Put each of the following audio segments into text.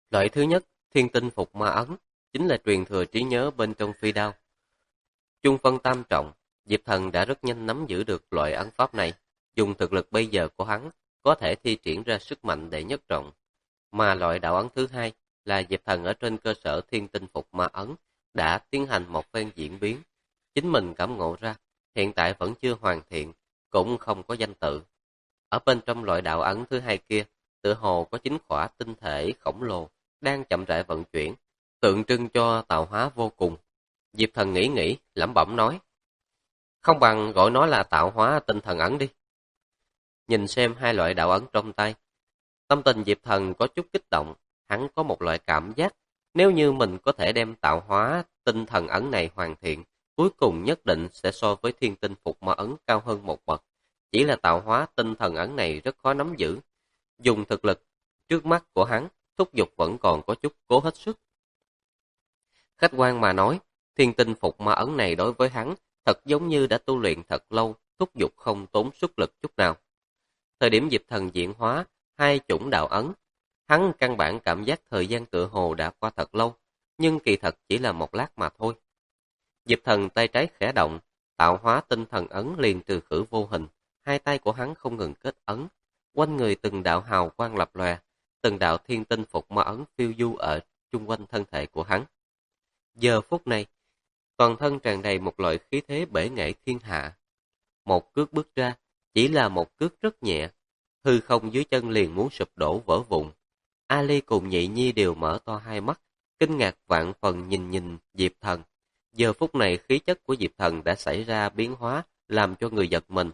Loại thứ nhất, thiên tinh phục ma ấn, chính là truyền thừa trí nhớ bên trong phi đao. Chung phân tam trọng, Diệp Thần đã rất nhanh nắm giữ được loại ấn pháp này. Dùng thực lực bây giờ của hắn, có thể thi triển ra sức mạnh đệ nhất trọng. Mà loại đạo ấn thứ hai là Diệp Thần ở trên cơ sở thiên tinh phục ma ấn, đã tiến hành một phen diễn biến. Chính mình cảm ngộ ra, hiện tại vẫn chưa hoàn thiện, cũng không có danh tự. Ở bên trong loại đạo ấn thứ hai kia, tựa hồ có chính khỏa tinh thể khổng lồ đang chậm rãi vận chuyển, tượng trưng cho tạo hóa vô cùng. Diệp Thần nghĩ nghĩ, lẩm bẩm nói, không bằng gọi nó là tạo hóa tinh thần ấn đi. Nhìn xem hai loại đạo ấn trong tay, tâm tình Diệp Thần có chút kích động, hắn có một loại cảm giác, nếu như mình có thể đem tạo hóa tinh thần ấn này hoàn thiện, cuối cùng nhất định sẽ so với thiên tinh phục ma ấn cao hơn một bậc. Chỉ là tạo hóa tinh thần ấn này rất khó nắm giữ. Dùng thực lực trước mắt của hắn, thúc giục vẫn còn có chút cố hết sức. Khách quan mà nói, thiên tinh phục ma ấn này đối với hắn thật giống như đã tu luyện thật lâu, thúc giục không tốn sức lực chút nào. Thời điểm Diệp Thần diễn hóa hai chủng đạo ấn, hắn căn bản cảm giác thời gian tựa hồ đã qua thật lâu, nhưng kỳ thật chỉ là một lát mà thôi. Diệp Thần tay trái khẽ động, tạo hóa tinh thần ấn liền trừ khử vô hình, hai tay của hắn không ngừng kết ấn, quanh người từng đạo hào quang lập lòe, từng đạo thiên tinh phục ma ấn phiêu du ở chung quanh thân thể của hắn. Giờ phút này, toàn thân tràn đầy một loại khí thế bể nghệ thiên hạ. Một cước bước ra, chỉ là một cước rất nhẹ, hư không dưới chân liền muốn sụp đổ vỡ vụn. Ali cùng Nhị Nhi đều mở to hai mắt, kinh ngạc vạn phần nhìn Diệp Thần. Giờ phút này khí chất của Diệp Thần đã xảy ra biến hóa, làm cho người giật mình.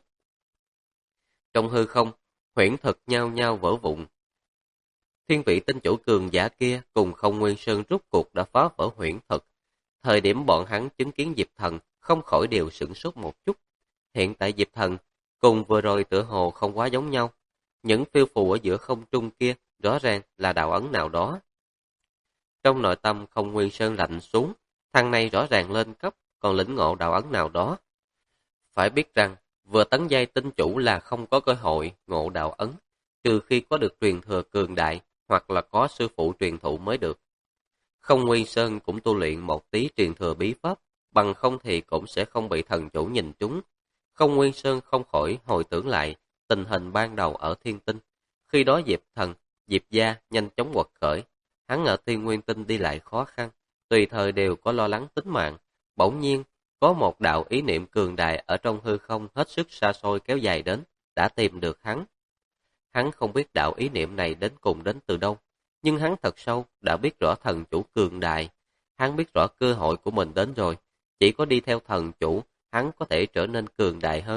Trong hư không, huyễn thực nhao nhao vỡ vụn. Thiên vị tinh chủ cường giả kia cùng Không Nguyên Sơn rút cuộc đã phá vỡ huyễn thực. Thời điểm bọn hắn chứng kiến Diệp Thần không khỏi đều sửng sốt một chút. Hiện tại Diệp Thần cùng vừa rồi tựa hồ không quá giống nhau. Những phiêu phù ở giữa không trung kia rõ ràng là đạo ấn nào đó. Trong nội tâm Không Nguyên Sơn lạnh xuống, thằng này rõ ràng lên cấp, còn lĩnh ngộ đạo ấn nào đó. Phải biết rằng, vừa tấn giai tinh chủ là không có cơ hội ngộ đạo ấn, trừ khi có được truyền thừa cường đại, hoặc là có sư phụ truyền thụ mới được. Không Nguyên Sơn cũng tu luyện một tí truyền thừa bí pháp, bằng không thì cũng sẽ không bị thần chủ nhìn trúng. Không Nguyên Sơn không khỏi hồi tưởng lại tình hình ban đầu ở Thiên Tinh. Khi đó Diệp Thần, Diệp Gia nhanh chóng quật khởi, hắn ở Thiên Nguyên Tinh đi lại khó khăn, tùy thời đều có lo lắng tính mạng. Bỗng nhiên, có một đạo ý niệm cường đại ở trong hư không hết sức xa xôi kéo dài đến, đã tìm được hắn. Hắn không biết đạo ý niệm này đến cùng đến từ đâu, nhưng hắn thật sâu đã biết rõ thần chủ cường đại. Hắn biết rõ cơ hội của mình đến rồi, chỉ có đi theo thần chủ, hắn có thể trở nên cường đại hơn.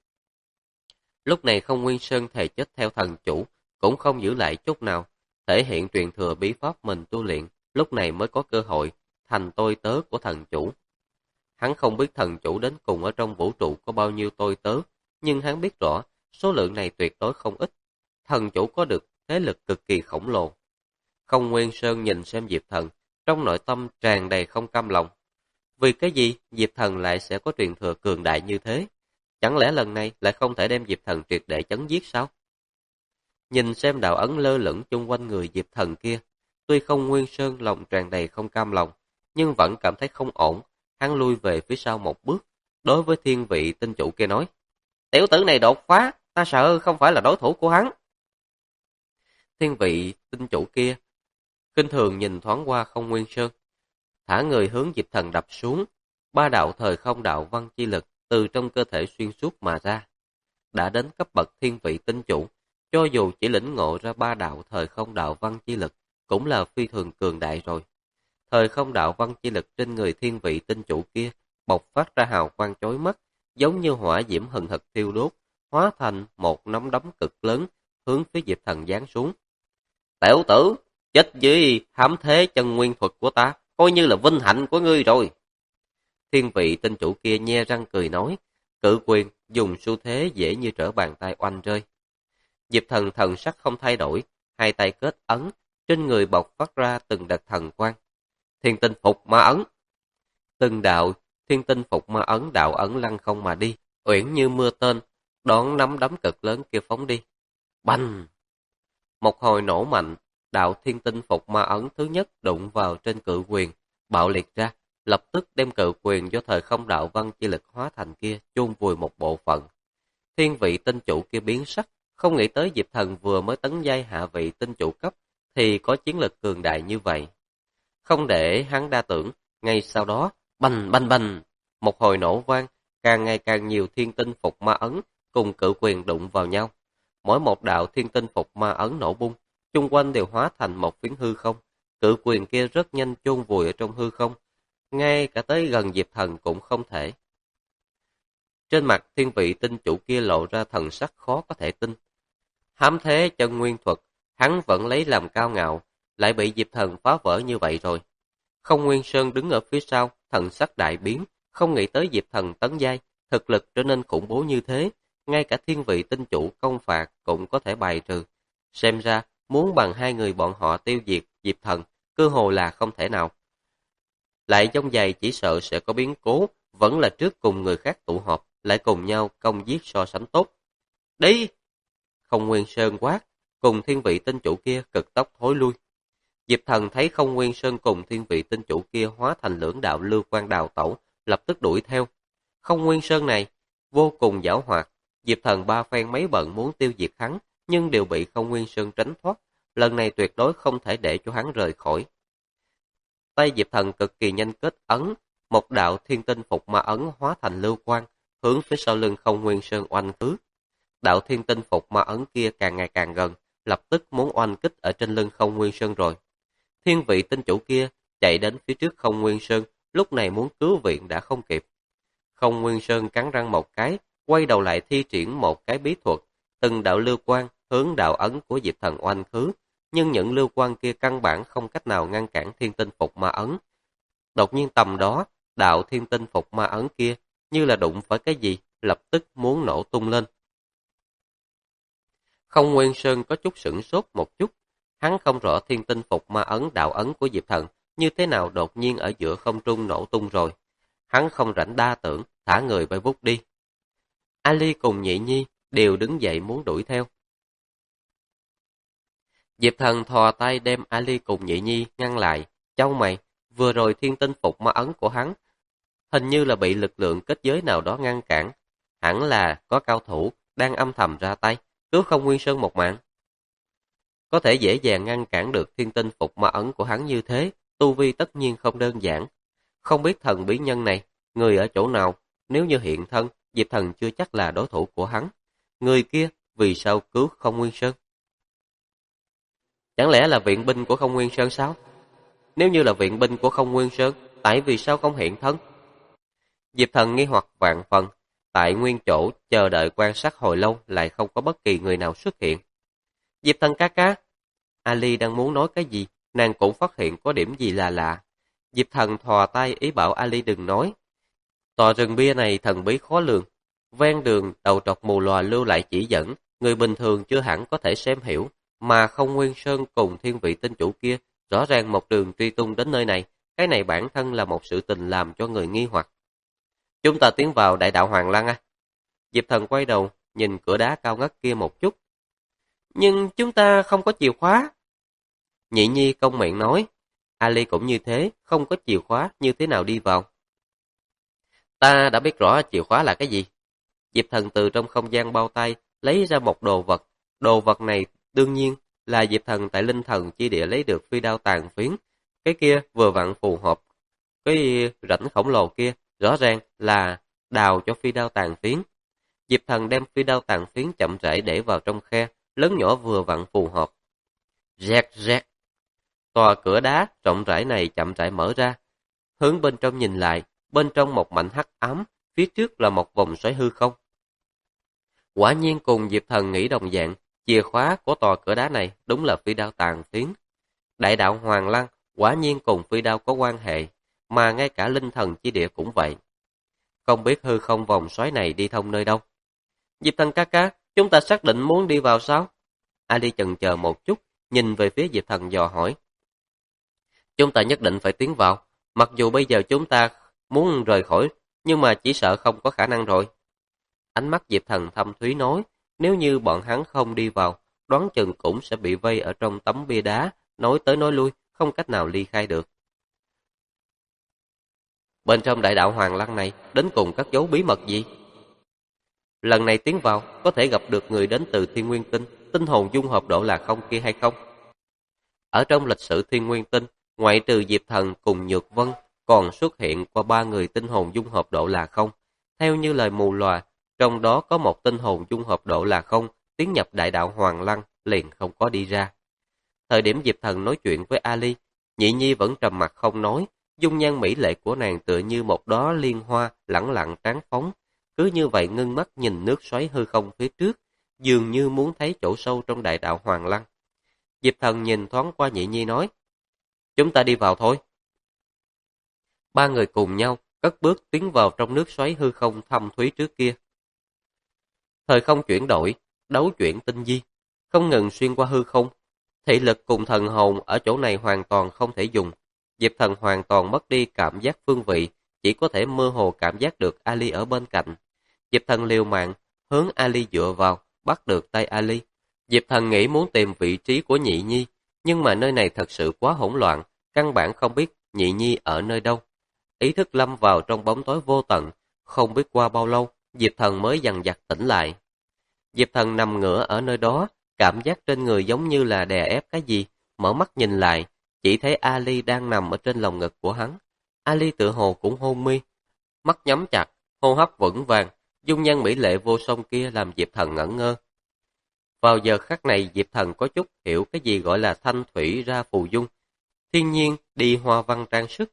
Lúc này Không Nguyên Sơn thề chết theo thần chủ, cũng không giữ lại chút nào, thể hiện truyền thừa bí pháp mình tu luyện, lúc này mới có cơ hội thành tôi tớ của thần chủ. Hắn không biết thần chủ đến cùng ở trong vũ trụ có bao nhiêu tôi tớ, nhưng hắn biết rõ số lượng này tuyệt đối không ít. Thần chủ có được thế lực cực kỳ khổng lồ. Không Nguyên Sơn nhìn xem Diệp Thần, trong nội tâm tràn đầy không cam lòng. Vì cái gì Diệp Thần lại sẽ có truyền thừa cường đại như thế? Chẳng lẽ lần này lại không thể đem Diệp Thần triệt để chấn giết sao? Nhìn xem đạo ấn lơ lửng chung quanh người Diệp Thần kia, tuy Không Nguyên Sơn lòng tràn đầy không cam lòng, nhưng vẫn cảm thấy không ổn. Hắn lui về phía sau một bước, đối với thiên vị tinh chủ kia nói, tiểu tử này đột phá, ta sợ không phải là đối thủ của hắn. Thiên vị tinh chủ kia khinh thường nhìn thoáng qua Không Nguyên Sơn, thả người hướng Diệp Thần đập xuống, ba đạo thời không đạo văn chi lực từ trong cơ thể xuyên suốt mà ra. Đã đến cấp bậc thiên vị tinh chủ, cho dù chỉ lĩnh ngộ ra ba đạo thời không đạo văn chi lực, cũng là phi thường cường đại rồi. Thời không đạo văn chi lực trên người thiên vị tinh chủ kia bộc phát ra hào quang chói mắt, giống như hỏa diễm hừng hực thiêu đốt, hóa thành một nắm đấm cực lớn, hướng phía Diệp Thần giáng xuống. Tiểu tử, chết dưới hám thế chân nguyên thuật của ta, coi như là vinh hạnh của ngươi rồi. Thiên vị tinh chủ kia nhe răng cười nói, cự quyền dùng xu thế dễ như trở bàn tay oanh rơi. Diệp Thần thần sắc không thay đổi, hai tay kết ấn, trên người bộc phát ra từng đợt thần quang. Thiên tinh phục ma ấn. Từng đạo thiên tinh phục ma ấn đạo ấn lăng không mà đi, uyển như mưa tên, đón nắm đấm cực lớn kia phóng đi. Bành! Một hồi nổ mạnh, đạo thiên tinh phục ma ấn thứ nhất đụng vào trên cự quyền, bạo liệt ra, lập tức đem cự quyền do thời không đạo văn chi lực hóa thành kia chôn vùi một bộ phận. Thiên vị tinh chủ kia biến sắc, không nghĩ tới Diệp Thần vừa mới tấn giai hạ vị tinh chủ cấp thì có chiến lực cường đại như vậy. Không để hắn đa tưởng, ngay sau đó, bành bành bành, một hồi nổ vang, càng ngày càng nhiều thiên tinh phục ma ấn cùng cự quyền đụng vào nhau. Mỗi một đạo thiên tinh phục ma ấn nổ bung, chung quanh đều hóa thành một phiến hư không. Cự quyền kia rất nhanh chôn vùi ở trong hư không, ngay cả tới gần Diệp Thần cũng không thể. Trên mặt thiên vị tinh chủ kia lộ ra thần sắc khó có thể tin. Hám thế chân nguyên thuật, hắn vẫn lấy làm cao ngạo, lại bị Diệp Thần phá vỡ như vậy rồi. Không Nguyên Sơn đứng ở phía sau, thần sắc đại biến, không nghĩ tới Diệp Thần tấn giai, thực lực trở nên khủng bố như thế, ngay cả thiên vị tinh chủ công phạt cũng có thể bài trừ. Xem ra, muốn bằng hai người bọn họ tiêu diệt Diệp Thần, cơ hồ là không thể nào. Lại trong giày chỉ sợ sẽ có biến cố, vẫn là trước cùng người khác tụ họp, lại cùng nhau công giết so sánh tốt. Đi! Không Nguyên Sơn quát, cùng thiên vị tinh chủ kia cực tốc thối lui. Diệp Thần thấy Không Nguyên Sơn cùng thiên vị tinh chủ kia hóa thành lưỡng đạo lưu quan đào tẩu, lập tức đuổi theo. Không Nguyên Sơn này vô cùng giảo hoạt, Diệp Thần ba phen mấy bận muốn tiêu diệt hắn, nhưng đều bị Không Nguyên Sơn tránh thoát, lần này tuyệt đối không thể để cho hắn rời khỏi. Tay Diệp Thần cực kỳ nhanh kết ấn, một đạo thiên tinh phục ma ấn hóa thành lưu quang, hướng phía sau lưng Không Nguyên Sơn oanh khứ. Đạo thiên tinh phục ma ấn kia càng ngày càng gần, lập tức muốn oanh kích ở trên lưng Không Nguyên Sơn rồi. Thiên vị tinh chủ kia chạy đến phía trước Không Nguyên Sơn, lúc này muốn cứu viện đã không kịp. Không Nguyên Sơn cắn răng một cái, quay đầu lại thi triển một cái bí thuật, từng đạo lưu quang hướng đạo ấn của Diệp Thần oanh khứ, nhưng những lưu quang kia căn bản không cách nào ngăn cản thiên tinh phục ma ấn. Đột nhiên tầm đó, đạo thiên tinh phục ma ấn kia như là đụng phải cái gì, lập tức muốn nổ tung lên. Không Nguyên Sơn có chút sửng sốt một chút, hắn không rõ thiên tinh phục ma ấn đạo ấn của Diệp Thần như thế nào đột nhiên ở giữa không trung nổ tung rồi. Hắn không rảnh đa tưởng, thả người bay vút đi. Ali cùng Nhị Nhi đều đứng dậy muốn đuổi theo. Diệp Thần thò tay đem Ali cùng Nhị Nhi ngăn lại, chau mày, vừa rồi thiên tinh phục ma ấn của hắn hình như là bị lực lượng kết giới nào đó ngăn cản, hẳn là có cao thủ đang âm thầm ra tay, cứu Không Nguyên Sơn một mạng. Có thể dễ dàng ngăn cản được thiên tinh phục ma ấn của hắn như thế, tu vi tất nhiên không đơn giản. Không biết thần bí nhân này, người ở chỗ nào, nếu như hiện thân, Diệp Thần chưa chắc là đối thủ của hắn. Người kia vì sao cứu Không Nguyên Sơn? Chẳng lẽ là viện binh của Không Nguyên Sơn sao? Nếu như là viện binh của Không Nguyên Sơn, tại vì sao không hiện thân? Diệp Thần nghi hoặc vạn phần, tại nguyên chỗ chờ đợi quan sát hồi lâu lại không có bất kỳ người nào xuất hiện. Diệp Thần ca ca. Ali đang muốn nói cái gì, nàng cũng phát hiện có điểm gì là lạ. Diệp Thần thò tay ý bảo Ali đừng nói. Tòa rừng bia này thần bí khó lường. Ven đường đầu trọc mù lòa lưu lại chỉ dẫn, người bình thường chưa hẳn có thể xem hiểu, mà Không Nguyên Sơn cùng thiên vị tinh chủ kia rõ ràng một đường truy tung đến nơi này, cái này bản thân là một sự tình làm cho người nghi hoặc. Chúng ta tiến vào đại đạo Hoàng Lăng à? Diệp Thần quay đầu, nhìn cửa đá cao ngất kia một chút. Nhưng chúng ta không có chìa khóa. Nhị Nhi công miệng nói. Ali cũng như thế, không có chìa khóa, như thế nào đi vào? Ta đã biết rõ chìa khóa là cái gì. Diệp Thần từ trong không gian bao tay lấy ra một đồ vật. Đồ vật này đương nhiên là Diệp Thần tại linh thần chi địa lấy được phi đao tàn phiến. Cái kia vừa vặn phù hợp. Cái rãnh khổng lồ kia rõ ràng là đào cho phi đao tàn phiến. Diệp Thần đem phi đao tàn phiến chậm rãi để vào trong khe, lớn nhỏ vừa vặn phù hợp. Rẹt rẹt. Tòa cửa đá rộng rãi này chậm rãi mở ra. Hướng bên trong nhìn lại, bên trong một mảnh hắc ám, phía trước là một vòng xoáy hư không. Quả nhiên cùng Diệp Thần nghĩ đồng dạng, chìa khóa của tòa cửa đá này đúng là phi đao tàn phiến. Đại đạo Hoàng Lăng quả nhiên cùng phi đao có quan hệ, mà ngay cả linh thần chi địa cũng vậy. Không biết hư không vòng xoáy này đi thông nơi đâu. Diệp Thần ca ca, chúng ta xác định muốn đi vào sao? Ali chần chờ một chút, nhìn về phía Diệp Thần dò hỏi. Chúng ta nhất định phải tiến vào, mặc dù bây giờ chúng ta muốn rời khỏi, nhưng mà chỉ sợ không có khả năng rồi. Ánh mắt Diệp Thần thâm thúy nói, nếu như bọn hắn không đi vào, đoán chừng cũng sẽ bị vây ở trong tấm bia đá nói tới nói lui, không cách nào ly khai được. Bên trong đại đạo Hoàng Lăng này, đến cùng cất giấu bí mật gì? Lần này tiến vào, có thể gặp được người đến từ Thiên Nguyên Tinh, tinh hồn dung hợp độ là không kia hay không? Ở trong lịch sử Thiên Nguyên Tinh, ngoại trừ Diệp Thần cùng Nhược Vân, còn xuất hiện qua 3 người tinh hồn dung hợp độ là không. Theo như lời mù lòa, trong đó có một tinh hồn dung hợp độ là không, tiến nhập đại đạo Hoàng Lăng, liền không có đi ra. Thời điểm Diệp Thần nói chuyện với Ali, Nhị Nhi vẫn trầm mặt không nói, dung nhan mỹ lệ của nàng tựa như một đóa liên hoa lẳng lặng tráng phóng, cứ như vậy ngưng mắt nhìn nước xoáy hư không phía trước, dường như muốn thấy chỗ sâu trong đại đạo Hoàng Lăng. Diệp Thần nhìn thoáng qua Nhị Nhi nói, chúng ta đi vào thôi. 3 người cùng nhau, cất bước tiến vào trong nước xoáy hư không thâm thúy trước kia. Thời không chuyển đổi, đấu chuyển tinh di, không ngừng xuyên qua hư không. Thị lực cùng thần hồn ở chỗ này hoàn toàn không thể dùng. Diệp Thần hoàn toàn mất đi cảm giác phương vị, chỉ có thể mơ hồ cảm giác được Ali ở bên cạnh. Diệp Thần liều mạng, hướng Ali dựa vào, bắt được tay Ali. Diệp Thần nghĩ muốn tìm vị trí của Nhị Nhi, nhưng mà nơi này thật sự quá hỗn loạn, căn bản không biết Nhị Nhi ở nơi đâu. Ý thức lâm vào trong bóng tối vô tận, không biết qua bao lâu, Diệp Thần mới dần dặt tỉnh lại. Diệp Thần nằm ngửa ở nơi đó, cảm giác trên người giống như là đè ép cái gì, mở mắt nhìn lại, chỉ thấy Ali đang nằm ở trên lồng ngực của hắn. Ali tự hồ cũng hôn mê, mắt nhắm chặt, hô hấp vững vàng, dung nhan mỹ lệ vô song kia làm Diệp Thần ngẩn ngơ. Vào giờ khắc này Diệp Thần có chút hiểu cái gì gọi là thanh thủy ra phù dung, thiên nhiên đi hoa văn trang sức.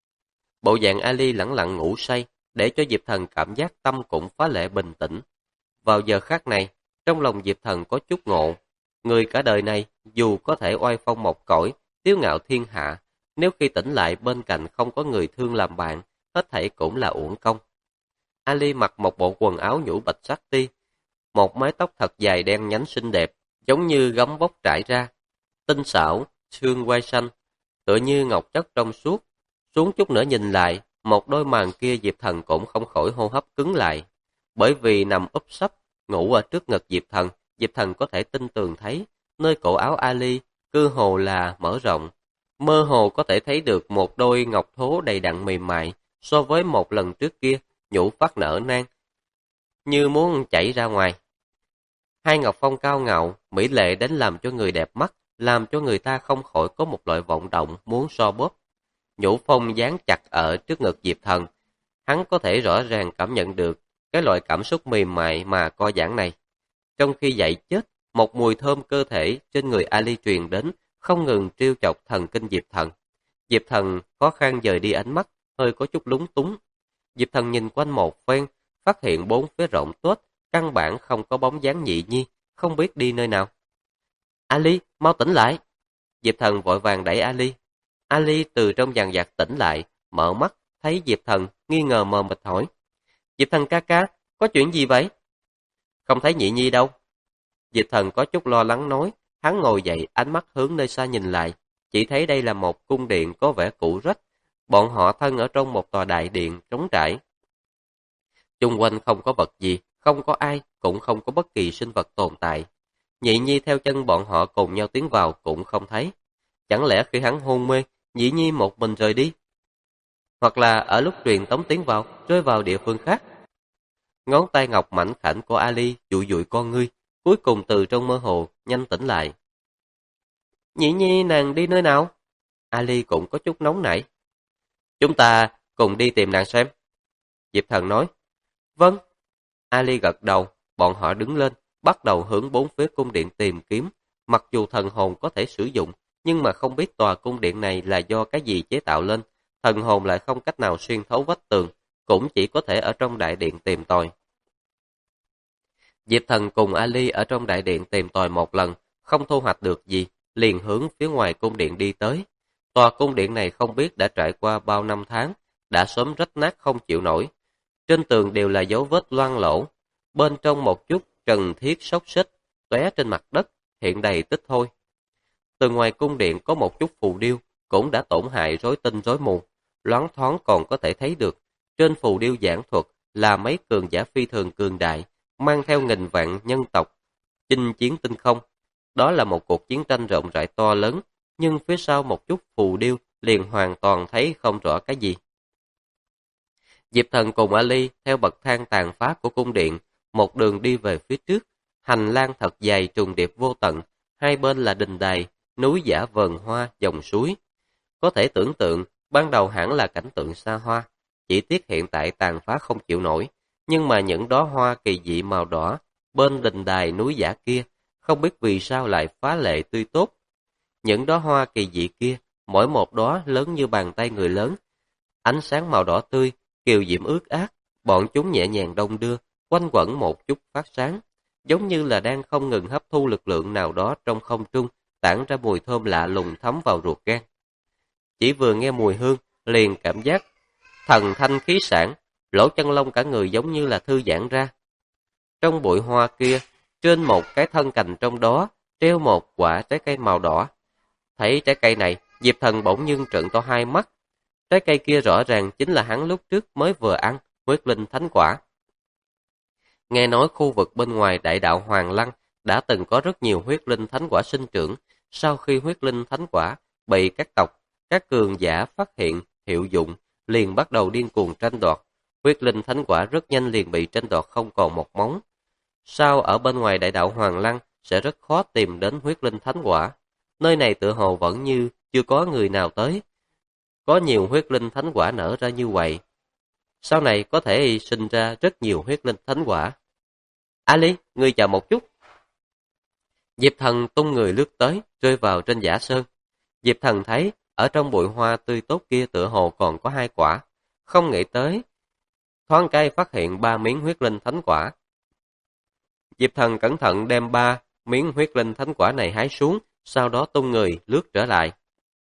Bộ dạng Ali lẳng lặng ngủ say, để cho Diệp Thần cảm giác tâm cũng phá lệ bình tĩnh. Vào giờ khắc này, trong lòng Diệp Thần có chút ngộ. Người cả đời này, dù có thể oai phong một cõi, kiêu ngạo thiên hạ, nếu khi tỉnh lại bên cạnh không có người thương làm bạn, hết thảy cũng là uổng công. Ali mặc một bộ quần áo nhũ bạch sắc ti, một mái tóc thật dài đen nhánh xinh đẹp, giống như gấm vóc trải ra, tinh xảo, xương quai xanh, tựa như ngọc chất trong suốt. Xuống chút nữa nhìn lại, một đôi màn kia Diệp Thần cũng không khỏi hô hấp cứng lại. Bởi vì nằm úp sấp, ngủ ở trước ngực Diệp Thần có thể tinh tường thấy, nơi cổ áo Ali, cơ hồ là mở rộng. Mơ hồ có thể thấy được một đôi ngọc thố đầy đặn mềm mại, so với một lần trước kia, nhũ phát nở nang, như muốn chảy ra ngoài. Hai ngọc phong cao ngạo, mỹ lệ đến làm cho người đẹp mắt, làm cho người ta không khỏi có một loại vọng động muốn so bóp. Nhũ phong dán chặt ở trước ngực Diệp Thần, hắn có thể rõ ràng cảm nhận được cái loại cảm xúc mềm mại mà co giãn này. Trong khi dậy chết, một mùi thơm cơ thể trên người Ali truyền đến, không ngừng trêu chọc thần kinh Diệp Thần. Diệp Thần khó khăn dời đi ánh mắt, hơi có chút lúng túng. Diệp Thần nhìn quanh một phen, phát hiện bốn phía rộng tuếch, căn bản không có bóng dáng Nhị Nhi, không biết đi nơi nào. Ali, mau tỉnh lại! Diệp Thần vội vàng đẩy Ali. Ali từ trong dàn vặt tỉnh lại, mở mắt, thấy Diệp Thần, nghi ngờ mờ mịt hỏi. Diệp Thần ca ca, có chuyện gì vậy? Không thấy Nhị Nhi đâu. Diệp Thần có chút lo lắng nói, hắn ngồi dậy, ánh mắt hướng nơi xa nhìn lại, chỉ thấy đây là một cung điện có vẻ cũ rách, bọn họ thân ở trong một tòa đại điện trống trải. Chung quanh không có vật gì, không có ai, cũng không có bất kỳ sinh vật tồn tại. Nhị Nhi theo chân bọn họ cùng nhau tiến vào cũng không thấy. Chẳng lẽ khi hắn hôn mê, Nhị Nhi một mình rời đi? Hoặc là ở lúc truyền tống tiến vào, rơi vào địa phương khác? Ngón tay ngọc mảnh khảnh của Ali dụi dụi con ngươi, cuối cùng từ trong mơ hồ, nhanh tỉnh lại. Nhị Nhi nàng đi nơi nào? Ali cũng có chút nóng nảy. Chúng ta cùng đi tìm nàng xem. Diệp Thần nói. Vâng. Ali gật đầu, bọn họ đứng lên, bắt đầu hướng bốn phía cung điện tìm kiếm. Mặc dù thần hồn có thể sử dụng, nhưng mà không biết tòa cung điện này là do cái gì chế tạo lên. Thần hồn lại không cách nào xuyên thấu vách tường, cũng chỉ có thể ở trong đại điện tìm tòi. Diệp Thần cùng Ali ở trong đại điện tìm tòi một lần, không thu hoạch được gì, liền hướng phía ngoài cung điện đi tới. Tòa cung điện này không biết đã trải qua bao năm tháng, đã sớm rách nát không chịu nổi. Trên tường đều là dấu vết loang lỗ, bên trong một chút trần thiết xốc xích, tóe trên mặt đất, hiện đầy tích thôi. Từ ngoài cung điện có một chút phù điêu, cũng đã tổn hại rối tinh rối mù, loáng thoáng còn có thể thấy được. Trên phù điêu giảng thuật là mấy cường giả phi thường cường đại, mang theo nghìn vạn nhân tộc, chinh chiến tinh không. Đó là một cuộc chiến tranh rộng rãi to lớn, nhưng phía sau một chút phù điêu liền hoàn toàn thấy không rõ cái gì. Diệp Thần cùng Ali theo bậc thang tàn phá của cung điện, một đường đi về phía trước. Hành lang thật dài trùng điệp vô tận, hai bên là đình đài, núi giả vờn hoa, dòng suối. Có thể tưởng tượng, ban đầu hẳn là cảnh tượng xa hoa, chỉ tiếc hiện tại tàn phá không chịu nổi. Nhưng mà những đóa hoa kỳ dị màu đỏ, bên đình đài núi giả kia, không biết vì sao lại phá lệ tươi tốt. Những đóa hoa kỳ dị kia, mỗi một đóa lớn như bàn tay người lớn. Ánh sáng màu đỏ tươi, kiều diễm ướt át, bọn chúng nhẹ nhàng đong đưa, quanh quẩn một chút phát sáng, giống như là đang không ngừng hấp thu lực lượng nào đó trong không trung, tản ra mùi thơm lạ lùng thấm vào ruột gan. Chỉ vừa nghe mùi hương, liền cảm giác thần thanh khí sảng, lỗ chân lông cả người giống như là thư giãn ra. Trong bụi hoa kia, trên một cái thân cành trong đó, treo một quả trái cây màu đỏ. Thấy trái cây này, Diệp Thần bỗng nhiên trợn to hai mắt. Trái cây kia rõ ràng chính là hắn lúc trước mới vừa ăn, huyết linh thánh quả. Nghe nói khu vực bên ngoài đại đạo Hoàng Lăng đã từng có rất nhiều huyết linh thánh quả sinh trưởng. Sau khi huyết linh thánh quả bị các tộc, các cường giả phát hiện, hiệu dụng, liền bắt đầu điên cuồng tranh đoạt. Huyết linh thánh quả rất nhanh liền bị tranh đoạt không còn một móng. Sao ở bên ngoài đại đạo Hoàng Lăng sẽ rất khó tìm đến huyết linh thánh quả? Nơi này tựa hồ vẫn như chưa có người nào tới. Có nhiều huyết linh thánh quả nở ra như vậy. Sau này có thể sinh ra rất nhiều huyết linh thánh quả. Ali, ngươi chờ một chút. Diệp Thần tung người lướt tới, rơi vào trên giả sơn. Diệp Thần thấy, ở trong bụi hoa tươi tốt kia tựa hồ còn có hai quả. Không nghĩ tới, thoáng cái phát hiện 3 miếng huyết linh thánh quả. Diệp Thần cẩn thận đem 3 miếng huyết linh thánh quả này hái xuống, sau đó tung người lướt trở lại.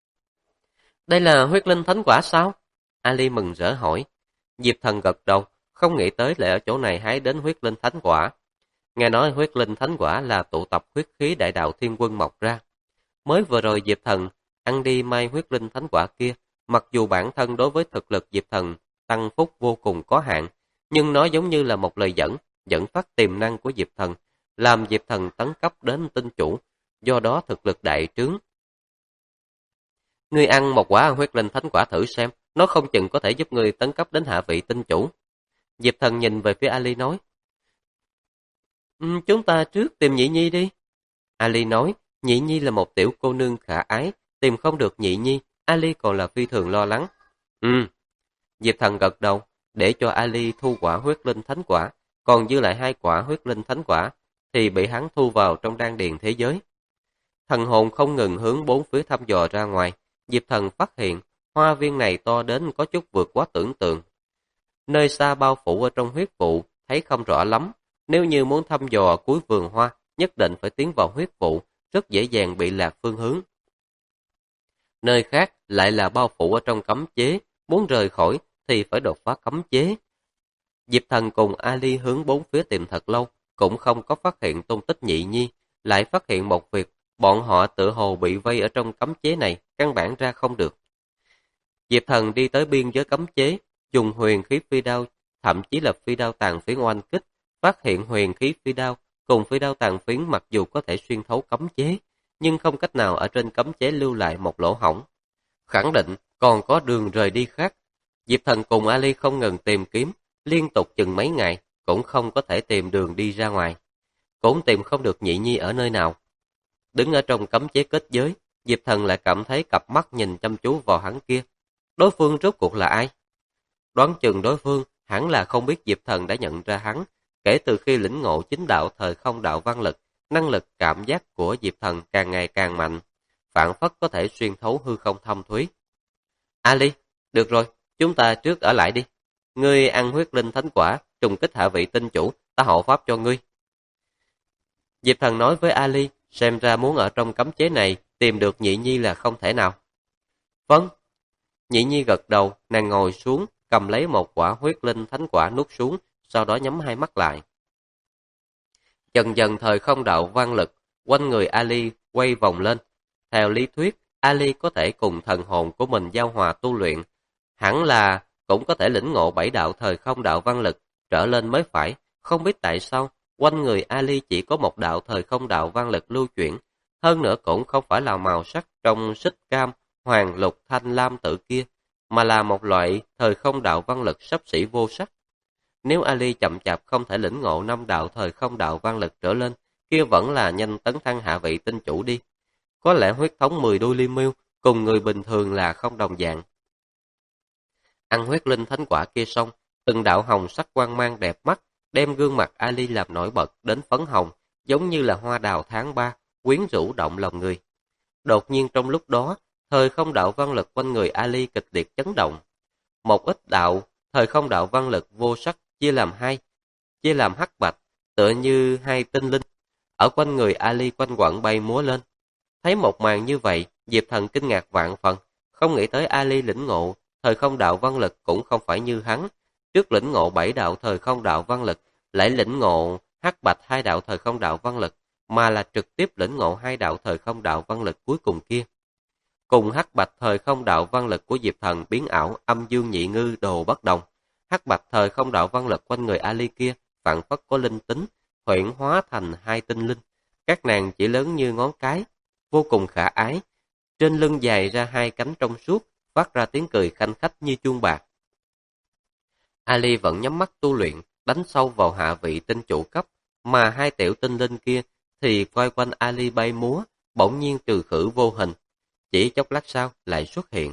Đây là huyết linh thánh quả sao? Ali mừng rỡ hỏi. Diệp Thần gật đầu, không nghĩ tới lại ở chỗ này hái đến huyết linh thánh quả. Nghe nói huyết linh thánh quả là tụ tập huyết khí đại đạo thiên quân mọc ra. Mới vừa rồi Diệp Thần ăn đi mai huyết linh thánh quả kia, mặc dù bản thân đối với thực lực Diệp Thần tăng phúc vô cùng có hạn, nhưng nó giống như là một lời dẫn phát tiềm năng của Diệp Thần, làm Diệp Thần tấn cấp đến tinh chủ, do đó thực lực đại trướng. Ngươi ăn một quả huyết linh thánh quả thử xem, nó không chừng có thể giúp ngươi tấn cấp đến hạ vị tinh chủ. Diệp Thần nhìn về phía Ali nói. Chúng ta trước tìm Nhị Nhi đi. Ali nói, Nhị Nhi là một tiểu cô nương khả ái, tìm không được Nhị Nhi, Ali còn là phi thường lo lắng. Diệp Thần gật đầu, để cho Ali thu quả huyết linh thánh quả, còn dư lại 2 quả huyết linh thánh quả, thì bị hắn thu vào trong đan điền thế giới. Thần hồn không ngừng hướng bốn phía thăm dò ra ngoài, Diệp Thần phát hiện, hoa viên này to đến có chút vượt quá tưởng tượng. Nơi xa bao phủ ở trong huyết vụ, thấy không rõ lắm, nếu như muốn thăm dò cuối vườn hoa, nhất định phải tiến vào huyết vụ, rất dễ dàng bị lạc phương hướng. Nơi khác lại là bao phủ ở trong cấm chế, muốn rời khỏi thì phải đột phá cấm chế. Diệp Thần cùng Ali hướng bốn phía tìm thật lâu, cũng không có phát hiện tung tích Nhị Nhi, lại phát hiện một việc, bọn họ tự hồ bị vây ở trong cấm chế này, căn bản ra không được. Diệp Thần đi tới biên giới cấm chế, dùng huyền khí phi đao, thậm chí là phi đao tàn phiến oanh kích, phát hiện huyền khí phi đao cùng phi đao tàn phiến mặc dù có thể xuyên thấu cấm chế, nhưng không cách nào ở trên cấm chế lưu lại một lỗ hổng. Khẳng định còn có đường rời đi khác. Diệp Thần cùng Ali không ngừng tìm kiếm, liên tục chừng mấy ngày, cũng không có thể tìm đường đi ra ngoài. Cũng tìm không được Nhị Nhi ở nơi nào. Đứng ở trong cấm chế kết giới, Diệp Thần lại cảm thấy cặp mắt nhìn chăm chú vào hắn kia. Đối phương rốt cuộc là ai? Đoán chừng đối phương hẳn là không biết Diệp Thần đã nhận ra hắn. Kể từ khi lĩnh ngộ chính đạo thời không đạo văn lực, năng lực cảm giác của Diệp Thần càng ngày càng mạnh, phảng phất có thể xuyên thấu hư không thâm thúy. Ali, được rồi, chúng ta trước ở lại đi. Ngươi ăn huyết linh thánh quả, trùng kích hạ vị tinh chủ, ta hộ pháp cho ngươi. Diệp Thần nói với Ali, xem ra muốn ở trong cấm chế này tìm được Nhị Nhi là không thể nào. Vâng. Nhị Nhi gật đầu, nàng ngồi xuống, cầm lấy một quả huyết linh thánh quả nuốt xuống, sau đó nhắm hai mắt lại. Dần dần thời không đạo văn lực, quanh người Ali quay vòng lên. Theo lý thuyết, Ali có thể cùng thần hồn của mình giao hòa tu luyện. Hẳn là cũng có thể lĩnh ngộ 7 đạo thời không đạo văn lực, trở lên mới phải. Không biết tại sao, quanh người Ali chỉ có một đạo thời không đạo văn lực lưu chuyển, Hơn nữa cũng không phải là màu sắc trong xích cam, hoàng, lục, thanh, lam tự kia, mà là một loại thời không đạo văn lực xấp xỉ vô sắc. Nếu Ali chậm chạp không thể lĩnh ngộ 5 đạo thời không đạo văn lực trở lên, kia vẫn là nhanh tấn thăng hạ vị tinh chủ đi. Có lẽ huyết thống 10 đuôi liêm miêu cùng người bình thường là không đồng dạng. Ăn huyết linh thánh quả kia xong, từng đạo hồng sắc quang mang đẹp mắt, đem gương mặt Ali làm nổi bật đến phấn hồng, giống như là hoa đào tháng 3, quyến rũ động lòng người. Đột nhiên trong lúc đó, thời không đạo văn lực quanh người Ali kịch liệt chấn động. Một ít đạo, thời không đạo văn lực vô sắc chia làm hai, chia làm hắc bạch, tựa như hai tinh linh. Ở quanh người Ali quanh quẩn bay múa lên. Thấy một màn như vậy, Diệp Thần kinh ngạc vạn phần, không nghĩ tới Ali lĩnh ngộ thời không đạo văn lực cũng không phải như hắn. Trước lĩnh ngộ 7 đạo thời không đạo văn lực, lại lĩnh ngộ hắc bạch 2 đạo thời không đạo văn lực, mà là trực tiếp lĩnh ngộ 2 đạo thời không đạo văn lực cuối cùng kia. Cùng hắc bạch thời không đạo văn lực của Diệp Thần biến ảo âm dương nhị ngư đồ bất đồng. Hắc bạch thời không đạo văn lực quanh người Ali kia phảng phất có linh tính, huyễn hóa thành hai tinh linh. Các nàng chỉ lớn như ngón cái, vô cùng khả ái. Trên lưng dài ra hai cánh trong suốt, phát ra tiếng cười khanh khách như chuông bạc. Ali vẫn nhắm mắt tu luyện, đánh sâu vào hạ vị tinh chủ cấp, mà hai tiểu tinh linh kia thì quay quanh Ali bay múa, bỗng nhiên trừ khử vô hình. Chỉ chốc lát sau lại xuất hiện.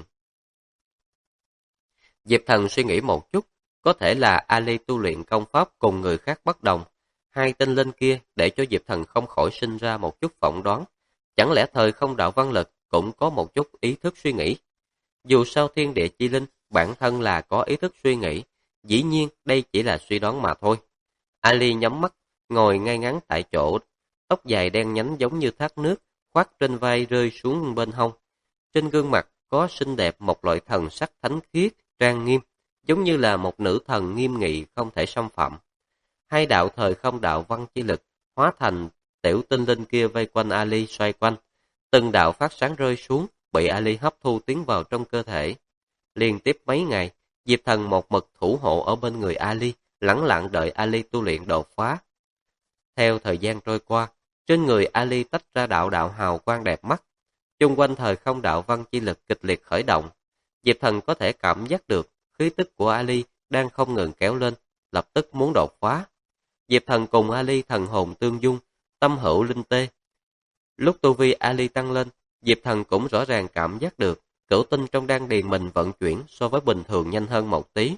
Diệp Thần suy nghĩ một chút, có thể là Ali tu luyện công pháp cùng người khác bất đồng. Hai tinh linh kia để cho Diệp Thần không khỏi sinh ra một chút phỏng đoán. Chẳng lẽ thời không đạo văn lực cũng có một chút ý thức suy nghĩ? Dù sao thiên địa chi linh bản thân là có ý thức suy nghĩ, dĩ nhiên đây chỉ là suy đoán mà thôi. Ali nhắm mắt, ngồi ngay ngắn tại chỗ, tóc dài đen nhánh giống như thác nước, khoác trên vai rơi xuống bên hông. Trên gương mặt có xinh đẹp một loại thần sắc thánh khiết, trang nghiêm, giống như là một nữ thần nghiêm nghị không thể xâm phạm. 2 đạo thời không đạo văn chi lực hóa thành tiểu tinh linh kia vây quanh Ali xoay quanh. Từng đạo phát sáng rơi xuống, bị Ali hấp thu tiến vào trong cơ thể. Liên tiếp mấy ngày, Diệp Thần một mực thủ hộ ở bên người Ali, lẳng lặng đợi Ali tu luyện đột phá. Theo thời gian trôi qua, trên người Ali tách ra đạo đạo hào quang đẹp mắt. Chung quanh thời không đạo văn chi lực kịch liệt khởi động. Diệp Thần có thể cảm giác được khí tức của Ali đang không ngừng kéo lên, lập tức muốn đột phá. Diệp Thần cùng Ali thần hồn tương dung, tâm hữu linh tê. Lúc tu vi Ali tăng lên, Diệp Thần cũng rõ ràng cảm giác được cửu tinh trong đan điền mình vận chuyển so với bình thường nhanh hơn một tí.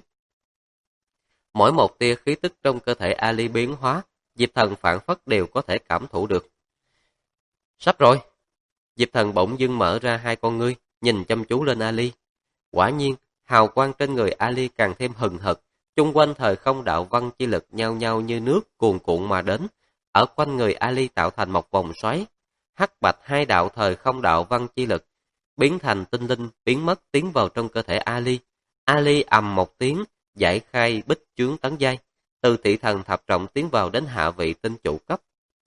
Mỗi một tia khí tức trong cơ thể Ali biến hóa, Diệp Thần phản phất đều có thể cảm thụ được. Sắp rồi! Diệp Thần bỗng dưng mở ra hai con ngươi, nhìn chăm chú lên Ali. Quả nhiên, hào quang trên người Ali càng thêm hừng hực, chung quanh thời không đạo văn chi lực nhau nhau như nước cuồn cuộn mà đến, ở quanh người Ali tạo thành một vòng xoáy. Hắc bạch 2 đạo thời không đạo văn chi lực biến thành tinh linh biến mất tiến vào trong cơ thể Ali. Ali ầm một tiếng, giải khai bích chướng tấn giai, từ thị thần thập trọng tiến vào đến hạ vị tinh chủ cấp.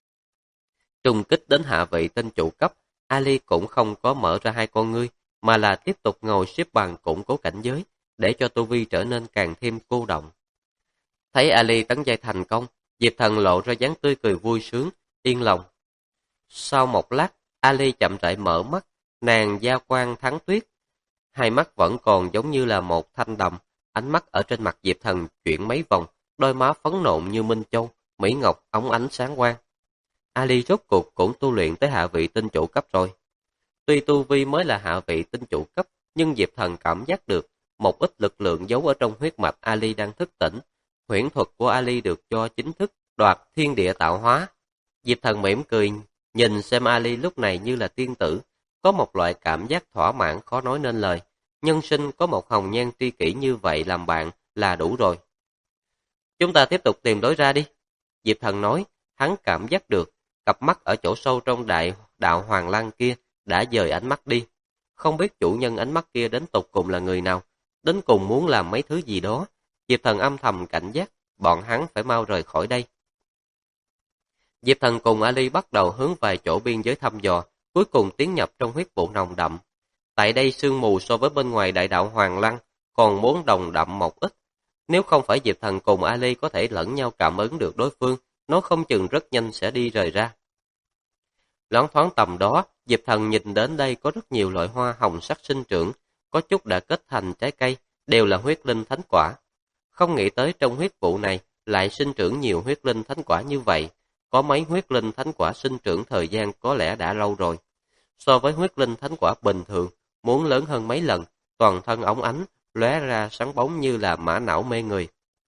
Trùng kích đến hạ vị tinh chủ cấp, Ali cũng không có mở ra hai con ngươi, mà là tiếp tục ngồi xếp bằng củng cố cảnh giới, để cho tu vi trở nên càng thêm cô động. Thấy Ali tấn giai thành công, Diệp Thần lộ ra dáng tươi cười vui sướng, yên lòng. Sau một lát, Ali chậm rãi mở mắt, nàng da quang thắng tuyết. Hai mắt vẫn còn giống như là một thanh đầm, ánh mắt ở trên mặt Diệp Thần chuyển mấy vòng, đôi má phấn nộn như minh châu, mỹ ngọc óng ánh sáng quang. Ali rốt cuộc cũng tu luyện tới hạ vị tinh chủ cấp rồi. Tuy tu vi mới là hạ vị tinh chủ cấp, nhưng Diệp Thần cảm giác được một ít lực lượng giấu ở trong huyết mạch Ali đang thức tỉnh. Huyễn thuật của Ali được cho chính thức đoạt thiên địa tạo hóa. Diệp Thần mỉm cười, nhìn xem Ali lúc này như là tiên tử, có một loại cảm giác thỏa mãn khó nói nên lời. Nhân sinh có một hồng nhan tri kỷ như vậy làm bạn là đủ rồi. Chúng ta tiếp tục tìm lối ra đi. Diệp Thần nói, hắn cảm giác được cặp mắt ở chỗ sâu trong đại đạo Hoàng Lăng kia đã dời ánh mắt đi. Không biết chủ nhân ánh mắt kia đến tột cùng là người nào, đến cùng muốn làm mấy thứ gì đó. Diệp Thần âm thầm cảnh giác, bọn hắn phải mau rời khỏi đây. Diệp Thần cùng Ali bắt đầu hướng về chỗ biên giới thăm dò, cuối cùng tiến nhập trong huyết vụ nồng đậm. Tại đây sương mù so với bên ngoài đại đạo Hoàng Lăng còn muốn đồng đậm một ít. Nếu không phải Diệp Thần cùng Ali có thể lẫn nhau cảm ứng được đối phương, nó không chừng rất nhanh sẽ đi rời ra. Loáng thoáng tầm đó, Diệp Thần nhìn đến đây có rất nhiều loại hoa hồng sắc sinh trưởng, có chút đã kết thành trái cây, đều là huyết linh thánh quả. Không nghĩ tới trong huyết vụ này lại sinh trưởng nhiều huyết linh thánh quả như vậy, có mấy huyết linh thánh quả sinh trưởng thời gian có lẽ đã lâu rồi. So với huyết linh thánh quả bình thường, muốn lớn hơn mấy lần, toàn thân óng ánh, lóe ra sáng bóng như là mã não mê người.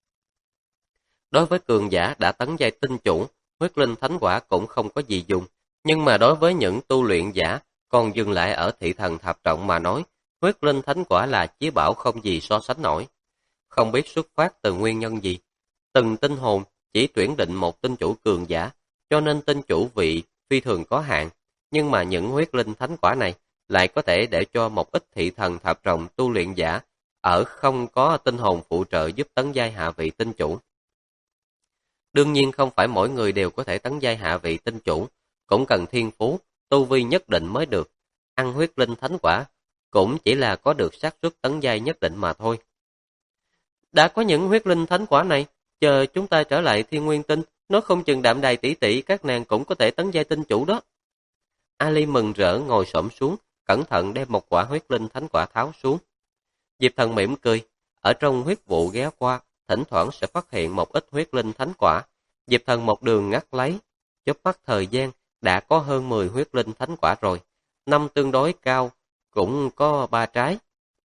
Đối với cường giả đã tấn giai tinh chủ, huyết linh thánh quả cũng không có gì dùng, nhưng mà đối với những tu luyện giả còn dừng lại ở thị thần thập trọng mà nói, huyết linh thánh quả là chí bảo không gì so sánh nổi. Không biết xuất phát từ nguyên nhân gì, từng tinh hồn chỉ tuyển định một tinh chủ cường giả, cho nên tinh chủ vị phi thường có hạn, nhưng mà những huyết linh thánh quả này lại có thể để cho một ít thị thần thập trọng tu luyện giả ở không có tinh hồn phụ trợ giúp tấn giai hạ vị tinh chủ. Đương nhiên không phải mỗi người đều có thể tấn giai hạ vị tinh chủ, cũng cần thiên phú, tu vi nhất định mới được. Ăn huyết linh thánh quả cũng chỉ là có được xác suất tấn giai nhất định mà thôi. Đã có những huyết linh thánh quả này, chờ chúng ta trở lại Thiên Nguyên Tinh, nó không chừng Đạm Đài tỷ tỷ các nàng cũng có thể tấn giai tinh chủ đó. Ali mừng rỡ ngồi xổm xuống, cẩn thận đem một quả huyết linh thánh quả tháo xuống. Diệp Thần mỉm cười, ở trong huyết vụ ghé qua, thỉnh thoảng sẽ phát hiện một ít huyết linh thánh quả. Diệp Thần một đường ngắt lấy, chớp mắt thời gian đã có hơn 10 huyết linh thánh quả rồi. Năm tương đối cao, cũng có 3 trái.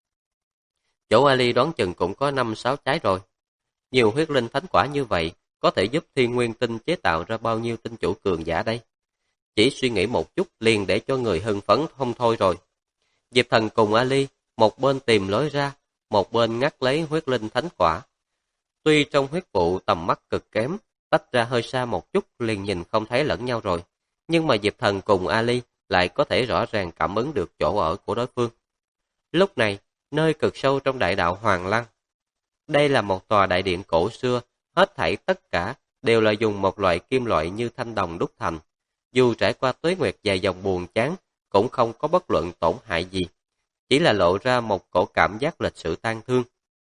Chỗ Ali đoán chừng cũng có 5-6 trái rồi. Nhiều huyết linh thánh quả như vậy, có thể giúp Thiên Nguyên Tinh chế tạo ra bao nhiêu tinh chủ cường giả đây? Chỉ suy nghĩ một chút liền để cho người hưng phấn không thôi rồi. Diệp Thần cùng Ali, một bên tìm lối ra, một bên ngắt lấy huyết linh thánh quả. Tuy trong huyết vụ tầm mắt cực kém, tách ra hơi xa một chút liền nhìn không thấy lẫn nhau rồi, nhưng mà Diệp Thần cùng Ali lại có thể rõ ràng cảm ứng được chỗ ở của đối phương. Lúc này, nơi cực sâu trong đại đạo Hoàng Lăng, đây là một tòa đại điện cổ xưa, hết thảy tất cả đều là dùng một loại kim loại như thanh đồng đúc thành. Dù trải qua tuế nguyệt dài dòng buồn chán, cũng không có bất luận tổn hại gì, chỉ là lộ ra một cổ cảm giác lịch sự tang thương.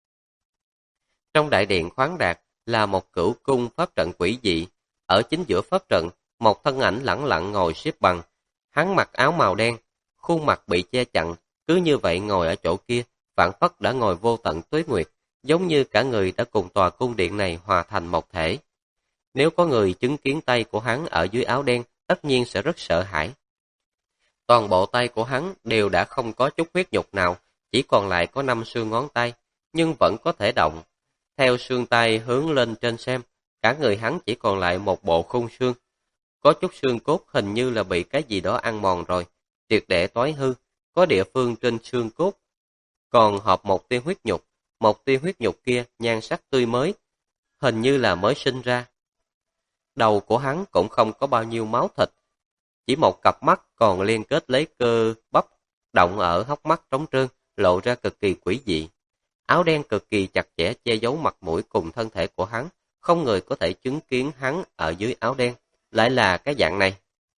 Trong đại điện khoáng đạt là một cửu cung pháp trận quỷ dị, ở chính giữa pháp trận, một thân ảnh lẳng lặng ngồi xếp bằng, hắn mặc áo màu đen, khuôn mặt bị che chặn, cứ như vậy ngồi ở chỗ kia, phảng phất đã ngồi vô tận tuế nguyệt, giống như cả người đã cùng tòa cung điện này hòa thành một thể. Nếu có người chứng kiến tay của hắn ở dưới áo đen, tất nhiên sẽ rất sợ hãi. Toàn bộ tay của hắn đều đã không có chút huyết nhục nào, chỉ còn lại có 5 xương ngón tay, nhưng vẫn có thể động. Theo xương tay hướng lên trên xem, cả người hắn chỉ còn lại một bộ khung xương. Có chút xương cốt hình như là bị cái gì đó ăn mòn rồi, triệt để toái hư, có địa phương trên xương cốt còn hợp một tia huyết nhục kia nhan sắc tươi mới, hình như là mới sinh ra. Đầu của hắn cũng không có bao nhiêu máu thịt, chỉ một cặp mắt còn liên kết lấy cơ bắp, động ở hốc mắt trống trơn, lộ ra cực kỳ quỷ dị. Áo đen cực kỳ chặt chẽ che giấu mặt mũi cùng thân thể của hắn, không người có thể chứng kiến hắn ở dưới áo đen, lại là cái dạng này.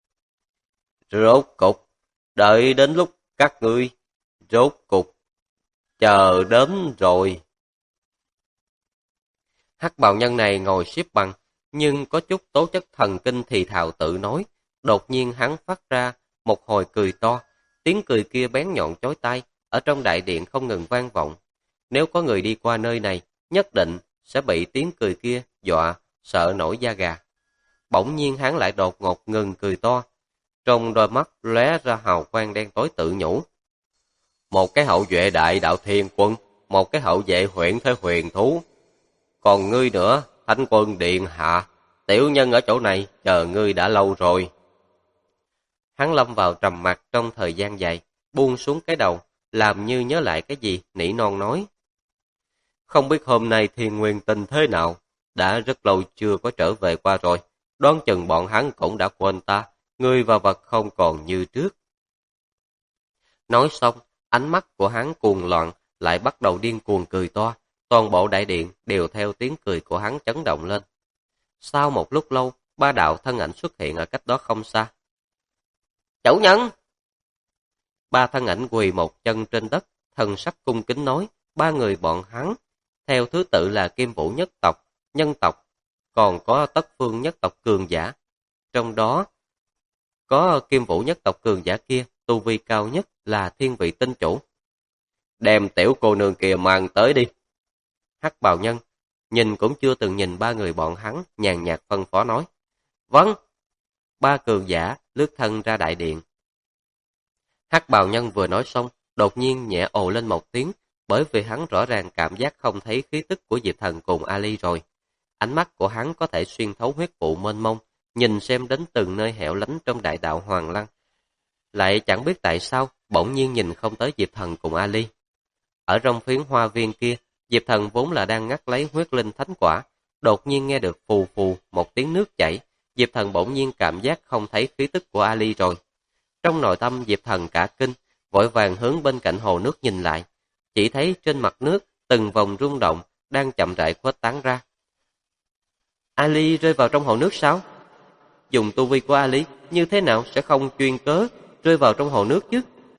Rốt cục, đợi đến lúc các ngươi, rốt cục, chờ đến rồi. Hắc bào nhân này ngồi xếp bằng, nhưng có chút tố chất thần kinh thì thào tự nói. Đột nhiên hắn phát ra một hồi cười to, tiếng cười kia bén nhọn chói tai, ở trong đại điện không ngừng vang vọng. Nếu có người đi qua nơi này, nhất định sẽ bị tiếng cười kia dọa, sợ nổi da gà. Bỗng nhiên hắn lại đột ngột ngừng cười to, trong đôi mắt lóe ra hào quang đen tối tự nhủ. Một cái hậu vệ đại đạo thiên quân, một cái hậu vệ huyện thế huyền thú. Còn ngươi nữa, Thánh quân điện hạ, tiểu nhân ở chỗ này chờ ngươi đã lâu rồi. Hắn lâm vào trầm mặc trong thời gian dài, buông xuống cái đầu, làm như nhớ lại cái gì, nỉ non nói. Không biết hôm nay Thiên Nguyên Tinh thế nào, đã rất lâu chưa có trở về qua rồi, đoán chừng bọn hắn cũng đã quên ta, ngươi và vật không còn như trước. Nói xong, ánh mắt của hắn cuồng loạn, lại bắt đầu điên cuồng cười to, toàn bộ đại điện đều theo tiếng cười của hắn chấn động lên. Sau một lúc lâu, 3 đạo thân ảnh xuất hiện ở cách đó không xa. Chủ nhân! 3 thân ảnh quỳ một chân trên đất, thần sắc cung kính nói, 3 người bọn hắn, theo thứ tự là Kim Vũ nhất tộc, nhân tộc, còn có Tất Phương nhất tộc cường giả. Trong đó, có Kim Vũ nhất tộc cường giả kia, tu vi cao nhất là thiên vị tinh chủ. Đem tiểu cô nương kia mang tới đi. Hắc bào nhân, nhìn cũng chưa từng nhìn ba người bọn hắn, nhàn nhạt phân phó nói. Vâng. Ba cường giả lướt thân ra đại điện. Hắc bào nhân vừa nói xong, đột nhiên nhẹ ồ lên một tiếng, bởi vì hắn rõ ràng cảm giác không thấy khí tức của Diệp Thần cùng Ali rồi. Ánh mắt của hắn có thể xuyên thấu huyết vụ mênh mông, nhìn xem đến từng nơi hẻo lánh trong đại đạo Hoàng Lăng. Lại chẳng biết tại sao, bỗng nhiên nhìn không tới Diệp Thần cùng Ali. Ở trong phiến hoa viên kia, Diệp Thần vốn là đang ngắt lấy huyết linh thánh quả, đột nhiên nghe được phù phù một tiếng nước chảy, Diệp Thần bỗng nhiên cảm giác không thấy khí tức của Ali rồi. Trong nội tâm Diệp Thần cả kinh, vội vàng hướng bên cạnh hồ nước nhìn lại, chỉ thấy trên mặt nước từng vòng rung động đang chậm rãi khuếch tán ra. Ali rơi vào trong hồ nước sao? Dùng tu vi của Ali như thế nào sẽ không chuyên cớ rơi vào trong hồ nước chứ?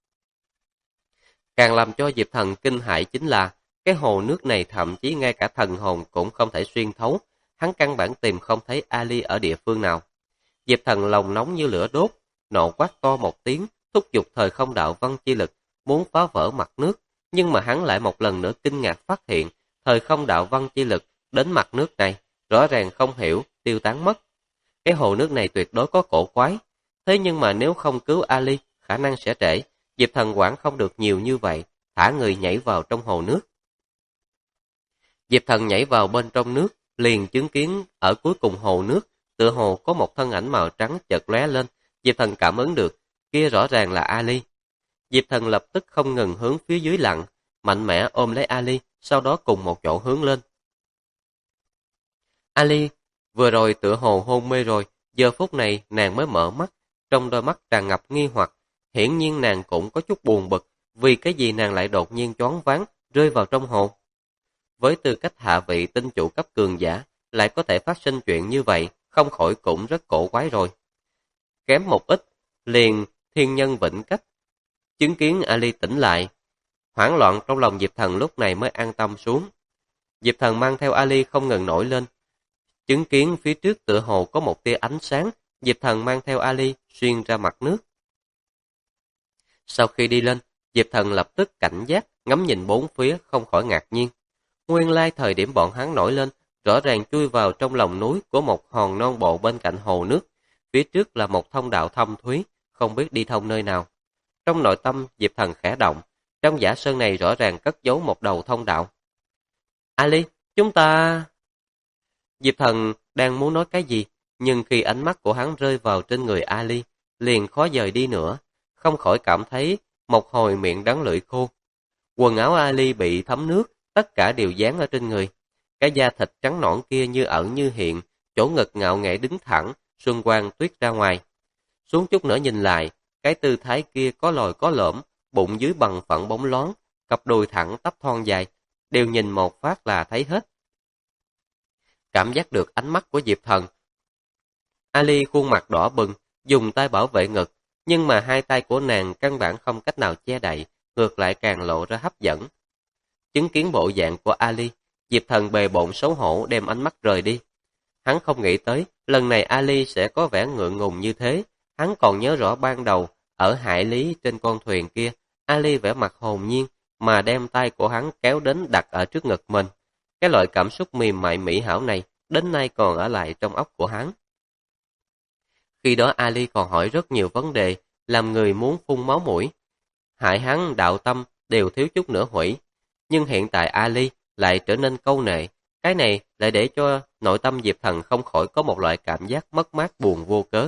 Càng làm cho Diệp Thần kinh hãi chính là cái hồ nước này thậm chí ngay cả thần hồn cũng không thể xuyên thấu, hắn căn bản tìm không thấy Ali ở địa phương nào. Diệp Thần lòng nóng như lửa đốt, nộ quát to một tiếng, thúc giục thời không đạo văn chi lực, muốn phá vỡ mặt nước, nhưng mà hắn lại một lần nữa kinh ngạc phát hiện, thời không đạo văn chi lực đến mặt nước này, rõ ràng không hiểu, tiêu tán mất. Cái hồ nước này tuyệt đối có cổ quái, thế nhưng mà nếu không cứu Ali, khả năng sẽ trễ. Diệp Thần quản không được nhiều như vậy, thả người nhảy vào trong hồ nước. Diệp Thần nhảy vào bên trong nước, liền chứng kiến ở cuối cùng hồ nước, tựa hồ có một thân ảnh màu trắng chợt lóe lên. Diệp Thần cảm ứng được, kia rõ ràng là Ali. Diệp Thần lập tức không ngừng hướng phía dưới lặn, mạnh mẽ ôm lấy Ali, sau đó cùng một chỗ hướng lên. Ali, vừa rồi tựa hồ hôn mê rồi, giờ phút này nàng mới mở mắt, trong đôi mắt tràn ngập nghi hoặc. Hiển nhiên nàng cũng có chút buồn bực, vì cái gì nàng lại đột nhiên choáng váng, rơi vào trong hồ. Với tư cách hạ vị tinh chủ cấp cường giả, lại có thể phát sinh chuyện như vậy, không khỏi cũng rất cổ quái rồi. Kém một ít, liền thiên nhân vĩnh cách. Chứng kiến Ali tỉnh lại, hoảng loạn trong lòng Diệp Thần lúc này mới an tâm xuống. Diệp Thần mang theo Ali không ngừng nổi lên. Chứng kiến phía trước tựa hồ có một tia ánh sáng, Diệp Thần mang theo Ali xuyên ra mặt nước. Sau khi đi lên, Diệp Thần lập tức cảnh giác, ngắm nhìn bốn phía không khỏi ngạc nhiên. Nguyên lai thời điểm bọn hắn nổi lên, rõ ràng chui vào trong lòng núi của một hòn non bộ bên cạnh hồ nước. Phía trước là một thông đạo thâm thúy, không biết đi thông nơi nào. Trong nội tâm Diệp Thần khẽ động, trong giả sơn này rõ ràng cất giấu một đầu thông đạo. Ali, chúng ta... Diệp Thần đang muốn nói cái gì, nhưng khi ánh mắt của hắn rơi vào trên người Ali, liền khó dời đi nữa, không khỏi cảm thấy một hồi miệng đắng lưỡi khô. Quần áo Ali bị thấm nước, tất cả đều dán ở trên người. Cái da thịt trắng nõn kia như ẩn như hiện, chỗ ngực ngạo nghễ đứng thẳng, xuân quang tuyết ra ngoài. Xuống chút nữa nhìn lại, cái tư thái kia có lồi có lõm, bụng dưới bằng phẳng bóng loáng, cặp đùi thẳng tắp thon dài, đều nhìn một phát là thấy hết. Cảm giác được ánh mắt của Diệp Thần. Ali khuôn mặt đỏ bừng, dùng tay bảo vệ ngực, nhưng mà hai tay của nàng căn bản không cách nào che đậy, ngược lại càng lộ ra hấp dẫn. Chứng kiến bộ dạng của Ali, Diệp Thần bề bộn xấu hổ đem ánh mắt rời đi. Hắn không nghĩ tới, lần này Ali sẽ có vẻ ngượng ngùng như thế. Hắn còn nhớ rõ ban đầu, ở hải lý trên con thuyền kia, Ali vẻ mặt hồn nhiên, mà đem tay của hắn kéo đến đặt ở trước ngực mình. Cái loại cảm xúc mềm mại mỹ hảo này, đến nay còn ở lại trong óc của hắn. Khi đó Ali còn hỏi rất nhiều vấn đề, làm người muốn phun máu mũi. Hại hắn đạo tâm đều thiếu chút nữa hủy. Nhưng hiện tại Ali lại trở nên câu nệ, cái này lại để cho nội tâm Diệp Thần không khỏi có một loại cảm giác mất mát buồn vô cớ.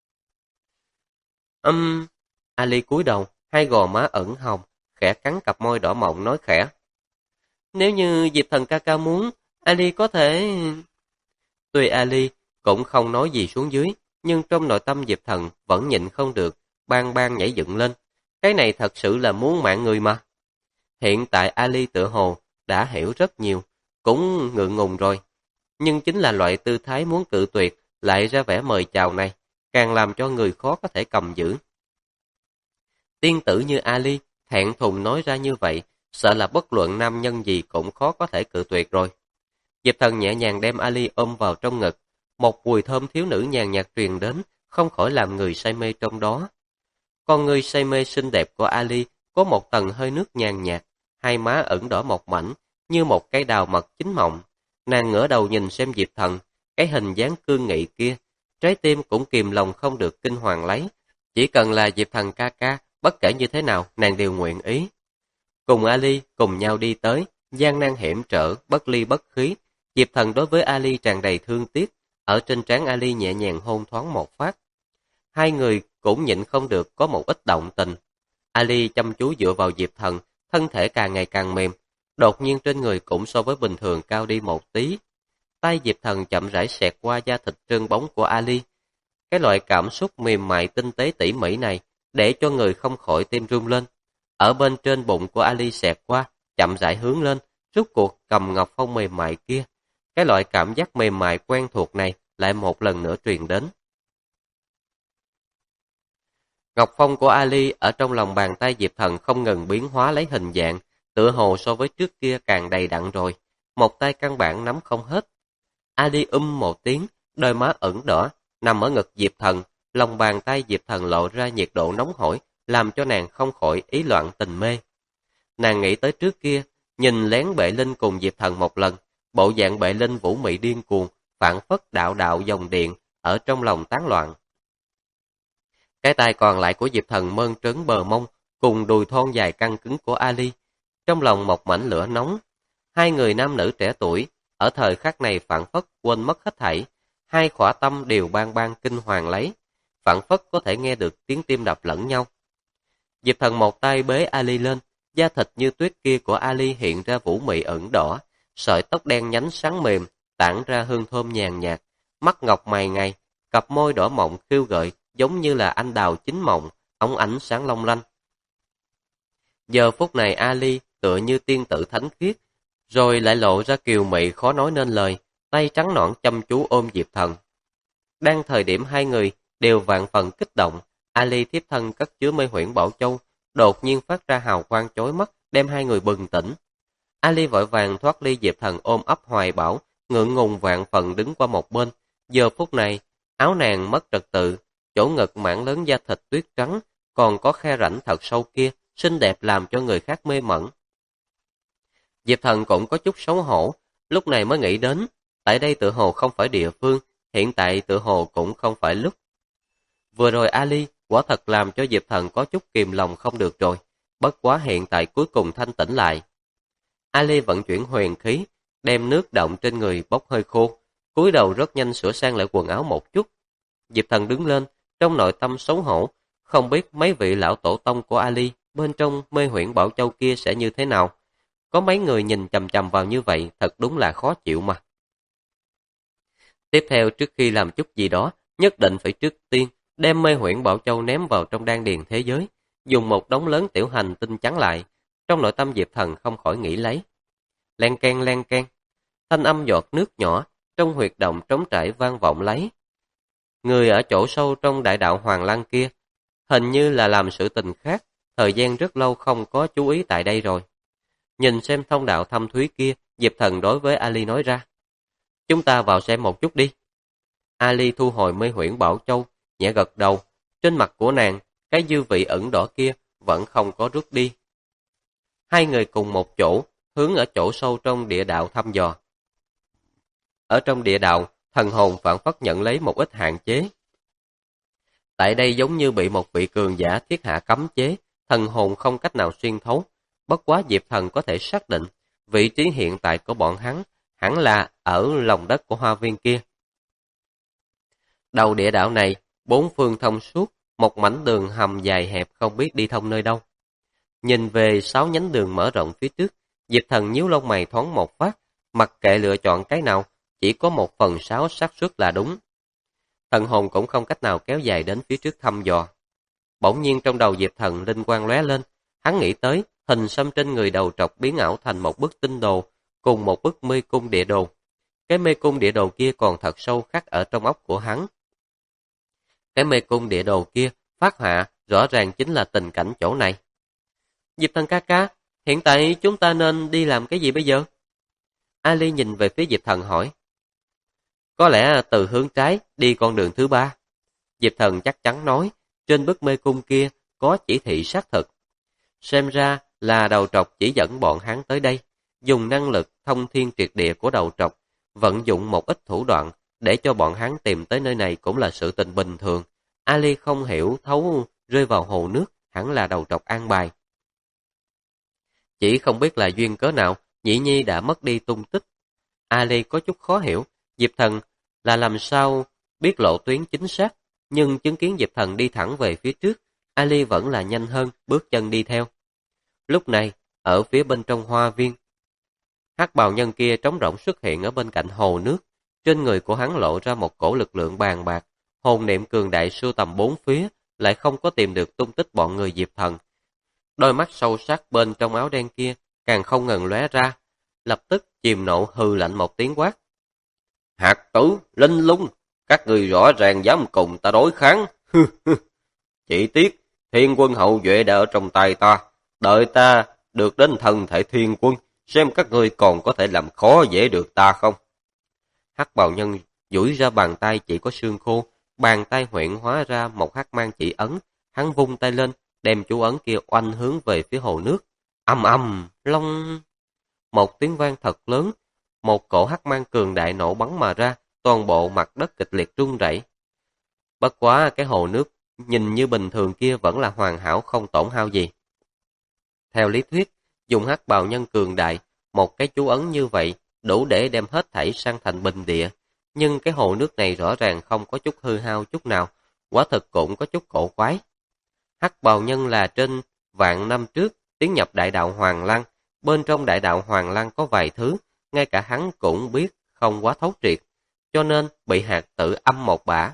Ali cúi đầu, hai gò má ửng hồng, khẽ cắn cặp môi đỏ mọng nói khẽ. Nếu như Diệp Thần ca ca muốn, Ali có thể... Tuy Ali cũng không nói gì xuống dưới, nhưng trong nội tâm Diệp Thần vẫn nhịn không được, bang bang nhảy dựng lên. Cái này thật sự là muốn mạng người mà. Hiện tại Ali tự hồ đã hiểu rất nhiều, cũng ngượng ngùng rồi. Nhưng chính là loại tư thái muốn cự tuyệt lại ra vẻ mời chào này, càng làm cho người khó có thể cầm giữ. Tiên tử như Ali, thẹn thùng nói ra như vậy, sợ là bất luận nam nhân gì cũng khó có thể cự tuyệt rồi. Diệp Thần nhẹ nhàng đem Ali ôm vào trong ngực, một mùi thơm thiếu nữ nhàn nhạt truyền đến, không khỏi làm người say mê trong đó. Con người say mê xinh đẹp của Ali có một tầng hơi nước nhàn nhạt, hai má ửng đỏ một mảnh, như một cây đào mật chín mọng. Nàng ngửa đầu nhìn xem Diệp Thần, cái hình dáng cương nghị kia, trái tim cũng kìm lòng không được kinh hoàng lấy. Chỉ cần là Diệp Thần ca ca, bất kể như thế nào, nàng đều nguyện ý. Cùng Ali cùng nhau đi tới, gian nan hiểm trở, bất ly bất khí. Diệp Thần đối với Ali tràn đầy thương tiếc, ở trên trán Ali nhẹ nhàng hôn thoáng một phát. Hai người cũng nhịn không được có một ít động tình. Ali chăm chú dựa vào Diệp Thần, thân thể càng ngày càng mềm, đột nhiên trên người cũng so với bình thường cao đi một tí. Tay Diệp Thần chậm rãi xẹt qua da thịt trơn bóng của Ali. Cái loại cảm xúc mềm mại tinh tế tỉ mỉ này để cho người không khỏi tim rung lên. Ở bên trên bụng của Ali xẹt qua, chậm rãi hướng lên, rút cuộc cầm ngọc phong mềm mại kia. Cái loại cảm giác mềm mại quen thuộc này lại một lần nữa truyền đến. Ngọc phong của Ali ở trong lòng bàn tay Diệp Thần không ngừng biến hóa lấy hình dạng, tựa hồ so với trước kia càng đầy đặn rồi, một tay căn bản nắm không hết. Ali một tiếng, đôi má ửng đỏ, nằm ở ngực Diệp Thần, lòng bàn tay Diệp Thần lộ ra nhiệt độ nóng hổi, làm cho nàng không khỏi ý loạn tình mê. Nàng nghĩ tới trước kia, nhìn lén Bệ Linh cùng Diệp Thần một lần, bộ dạng Bệ Linh vũ mị điên cuồng, phản phất đạo đạo dòng điện, ở trong lòng tán loạn. Cái tay còn lại của Diệp Thần mơn trớn bờ mông, cùng đùi thon dài căng cứng của Ali, trong lòng một mảnh lửa nóng. Hai người nam nữ trẻ tuổi, ở thời khắc này phản phất quên mất hết thảy, hai khỏa tâm đều bang bang kinh hoàng lấy, phản phất có thể nghe được tiếng tim đập lẫn nhau. Diệp Thần một tay bế Ali lên, da thịt như tuyết kia của Ali hiện ra vũ mị ửng đỏ, sợi tóc đen nhánh sáng mềm, tản ra hương thơm nhàn nhạt, mắt ngọc mày ngài, cặp môi đỏ mọng khiêu gợi, giống như là anh đào chín mọng, óng ánh sáng long lanh. Giờ phút này Ali tựa như tiên tử thánh khiết, rồi lại lộ ra kiều mị khó nói nên lời, tay trắng nõn chăm chú ôm Diệp Thần. Đang thời điểm hai người đều vạn phần kích động, Ali thiếp thân cất chứa mê huyễn bảo châu, đột nhiên phát ra hào quang chói mắt, đem hai người bừng tỉnh. Ali vội vàng thoát ly Diệp Thần ôm ấp hoài bảo, ngượng ngùng vạn phần đứng qua một bên. Giờ phút này, áo nàng mất trật tự, chỗ ngực mảng lớn da thịt tuyết trắng, còn có khe rãnh thật sâu kia, xinh đẹp làm cho người khác mê mẩn. Diệp Thần cũng có chút xấu hổ, lúc này mới nghĩ đến, tại đây tựa hồ không phải địa phương, hiện tại tựa hồ cũng không phải lúc. Vừa rồi Ali quả thật làm cho Diệp Thần có chút kìm lòng không được rồi, bất quá hiện tại cuối cùng thanh tĩnh lại. Ali vận chuyển huyền khí, đem nước động trên người bốc hơi khô, cúi đầu rất nhanh sửa sang lại quần áo một chút. Diệp Thần đứng lên, trong nội tâm xấu hổ, không biết mấy vị lão tổ tông của Ali bên trong mê huyễn bảo châu kia sẽ như thế nào. Có mấy người nhìn chằm chằm vào như vậy, thật đúng là khó chịu mà. Tiếp theo, trước khi làm chút gì đó, nhất định phải trước tiên đem mê huyễn bảo châu ném vào trong đan điền thế giới, dùng một đống lớn tiểu hành tinh chắn lại. Trong nội tâm Diệp Thần không khỏi nghĩ lấy. Len keng, thanh âm giọt nước nhỏ trong huyệt động trống trải vang vọng lấy. Người ở chỗ sâu trong đại đạo Hoàng Lăng kia, hình như là làm sự tình khác, thời gian rất lâu không có chú ý tại đây rồi. Nhìn xem thông đạo thâm thúy kia, Diệp Thần đối với Ali nói ra. Chúng ta vào xem một chút đi. Ali thu hồi mê huyễn bảo châu, nhẹ gật đầu. Trên mặt của nàng, cái dư vị ẩn đỏ kia vẫn không có rút đi. Hai người cùng một chỗ, hướng ở chỗ sâu trong địa đạo thăm dò. Ở trong địa đạo, thần hồn phản phất nhận lấy một ít hạn chế. Tại đây giống như bị một vị cường giả thiết hạ cấm chế, thần hồn không cách nào xuyên thấu. Bất quá Diệp Thần có thể xác định, vị trí hiện tại của bọn hắn hẳn là ở lòng đất của hoa viên kia. Đầu địa đạo này, bốn phương thông suốt, một mảnh đường hầm dài hẹp không biết đi thông nơi đâu. Nhìn về 6 nhánh đường mở rộng phía trước, Diệp Thần nhíu lông mày thoáng một phát, mặc kệ lựa chọn cái nào, chỉ có 1/6 xác suất là đúng. Thần hồn cũng không cách nào kéo dài đến phía trước thăm dò. Bỗng nhiên trong đầu Diệp Thần linh quang lóe lên, hắn nghĩ tới hình xăm trên người đầu trọc biến ảo thành một bức tinh đồ, cùng một bức mê cung địa đồ. Cái mê cung địa đồ kia còn thật sâu khắc ở trong óc của hắn. Cái mê cung địa đồ kia phát họa rõ ràng chính là tình cảnh chỗ này. Diệp Thần ca ca, hiện tại chúng ta nên đi làm cái gì bây giờ? Ali nhìn về phía Diệp Thần hỏi. Có lẽ từ hướng trái đi con đường thứ 3. Diệp Thần chắc chắn nói, trên bức mê cung kia có chỉ thị xác thực. Xem ra là đầu trọc chỉ dẫn bọn hắn tới đây, dùng năng lực thông thiên triệt địa của đầu trọc, vận dụng một ít thủ đoạn để cho bọn hắn tìm tới nơi này cũng là sự tình bình thường. Ali không hiểu thấu rơi vào hồ nước, hẳn là đầu trọc an bài. Chỉ không biết là duyên cớ nào, Nhĩ Nhi đã mất đi tung tích. Ali có chút khó hiểu, Diệp Thần là làm sao biết lộ tuyến chính xác, nhưng chứng kiến Diệp Thần đi thẳng về phía trước, Ali vẫn là nhanh hơn, bước chân đi theo. Lúc này, ở phía bên trong hoa viên, hắc bào nhân kia trống rỗng xuất hiện ở bên cạnh hồ nước, trên người của hắn lộ ra một cổ lực lượng bàn bạc, hồn niệm cường đại sưu tầm bốn phía, lại không có tìm được tung tích bọn người Diệp Thần. Đôi mắt sâu sắc bên trong áo đen kia càng không ngừng lóe ra, lập tức chìm nộ hừ lạnh một tiếng quát. Hạt tử, linh lung, các người rõ ràng dám cùng ta đối kháng. Chỉ tiếc, thiên quân hậu duệ đã ở trong tay ta, đợi ta được đến thân thể thiên quân, xem các ngươi còn có thể làm khó dễ được ta không. Hắc bào nhân duỗi ra bàn tay chỉ có xương khô, bàn tay huyễn hóa ra một hắc mang chỉ ấn, hắn vung tay lên, đem chú ấn kia oanh hướng về phía hồ nước. Ầm ầm, long. Một tiếng vang thật lớn, một cổ hắc mang cường đại nổ bắn mà ra, toàn bộ mặt đất kịch liệt rung rẩy. Bất quá cái hồ nước nhìn như bình thường kia vẫn là hoàn hảo không tổn hao gì. Theo lý thuyết, dùng hắc bào nhân cường đại, một cái chú ấn như vậy đủ để đem hết thảy sang thành bình địa, nhưng cái hồ nước này rõ ràng không có chút hư hao chút nào, quả thực cũng có chút cổ quái. Hắc bào nhân là trên vạn năm trước tiến nhập đại đạo Hoàng Lăng, bên trong đại đạo Hoàng Lăng có vài thứ, ngay cả hắn cũng biết không quá thấu triệt, cho nên bị hạt tử âm một bả.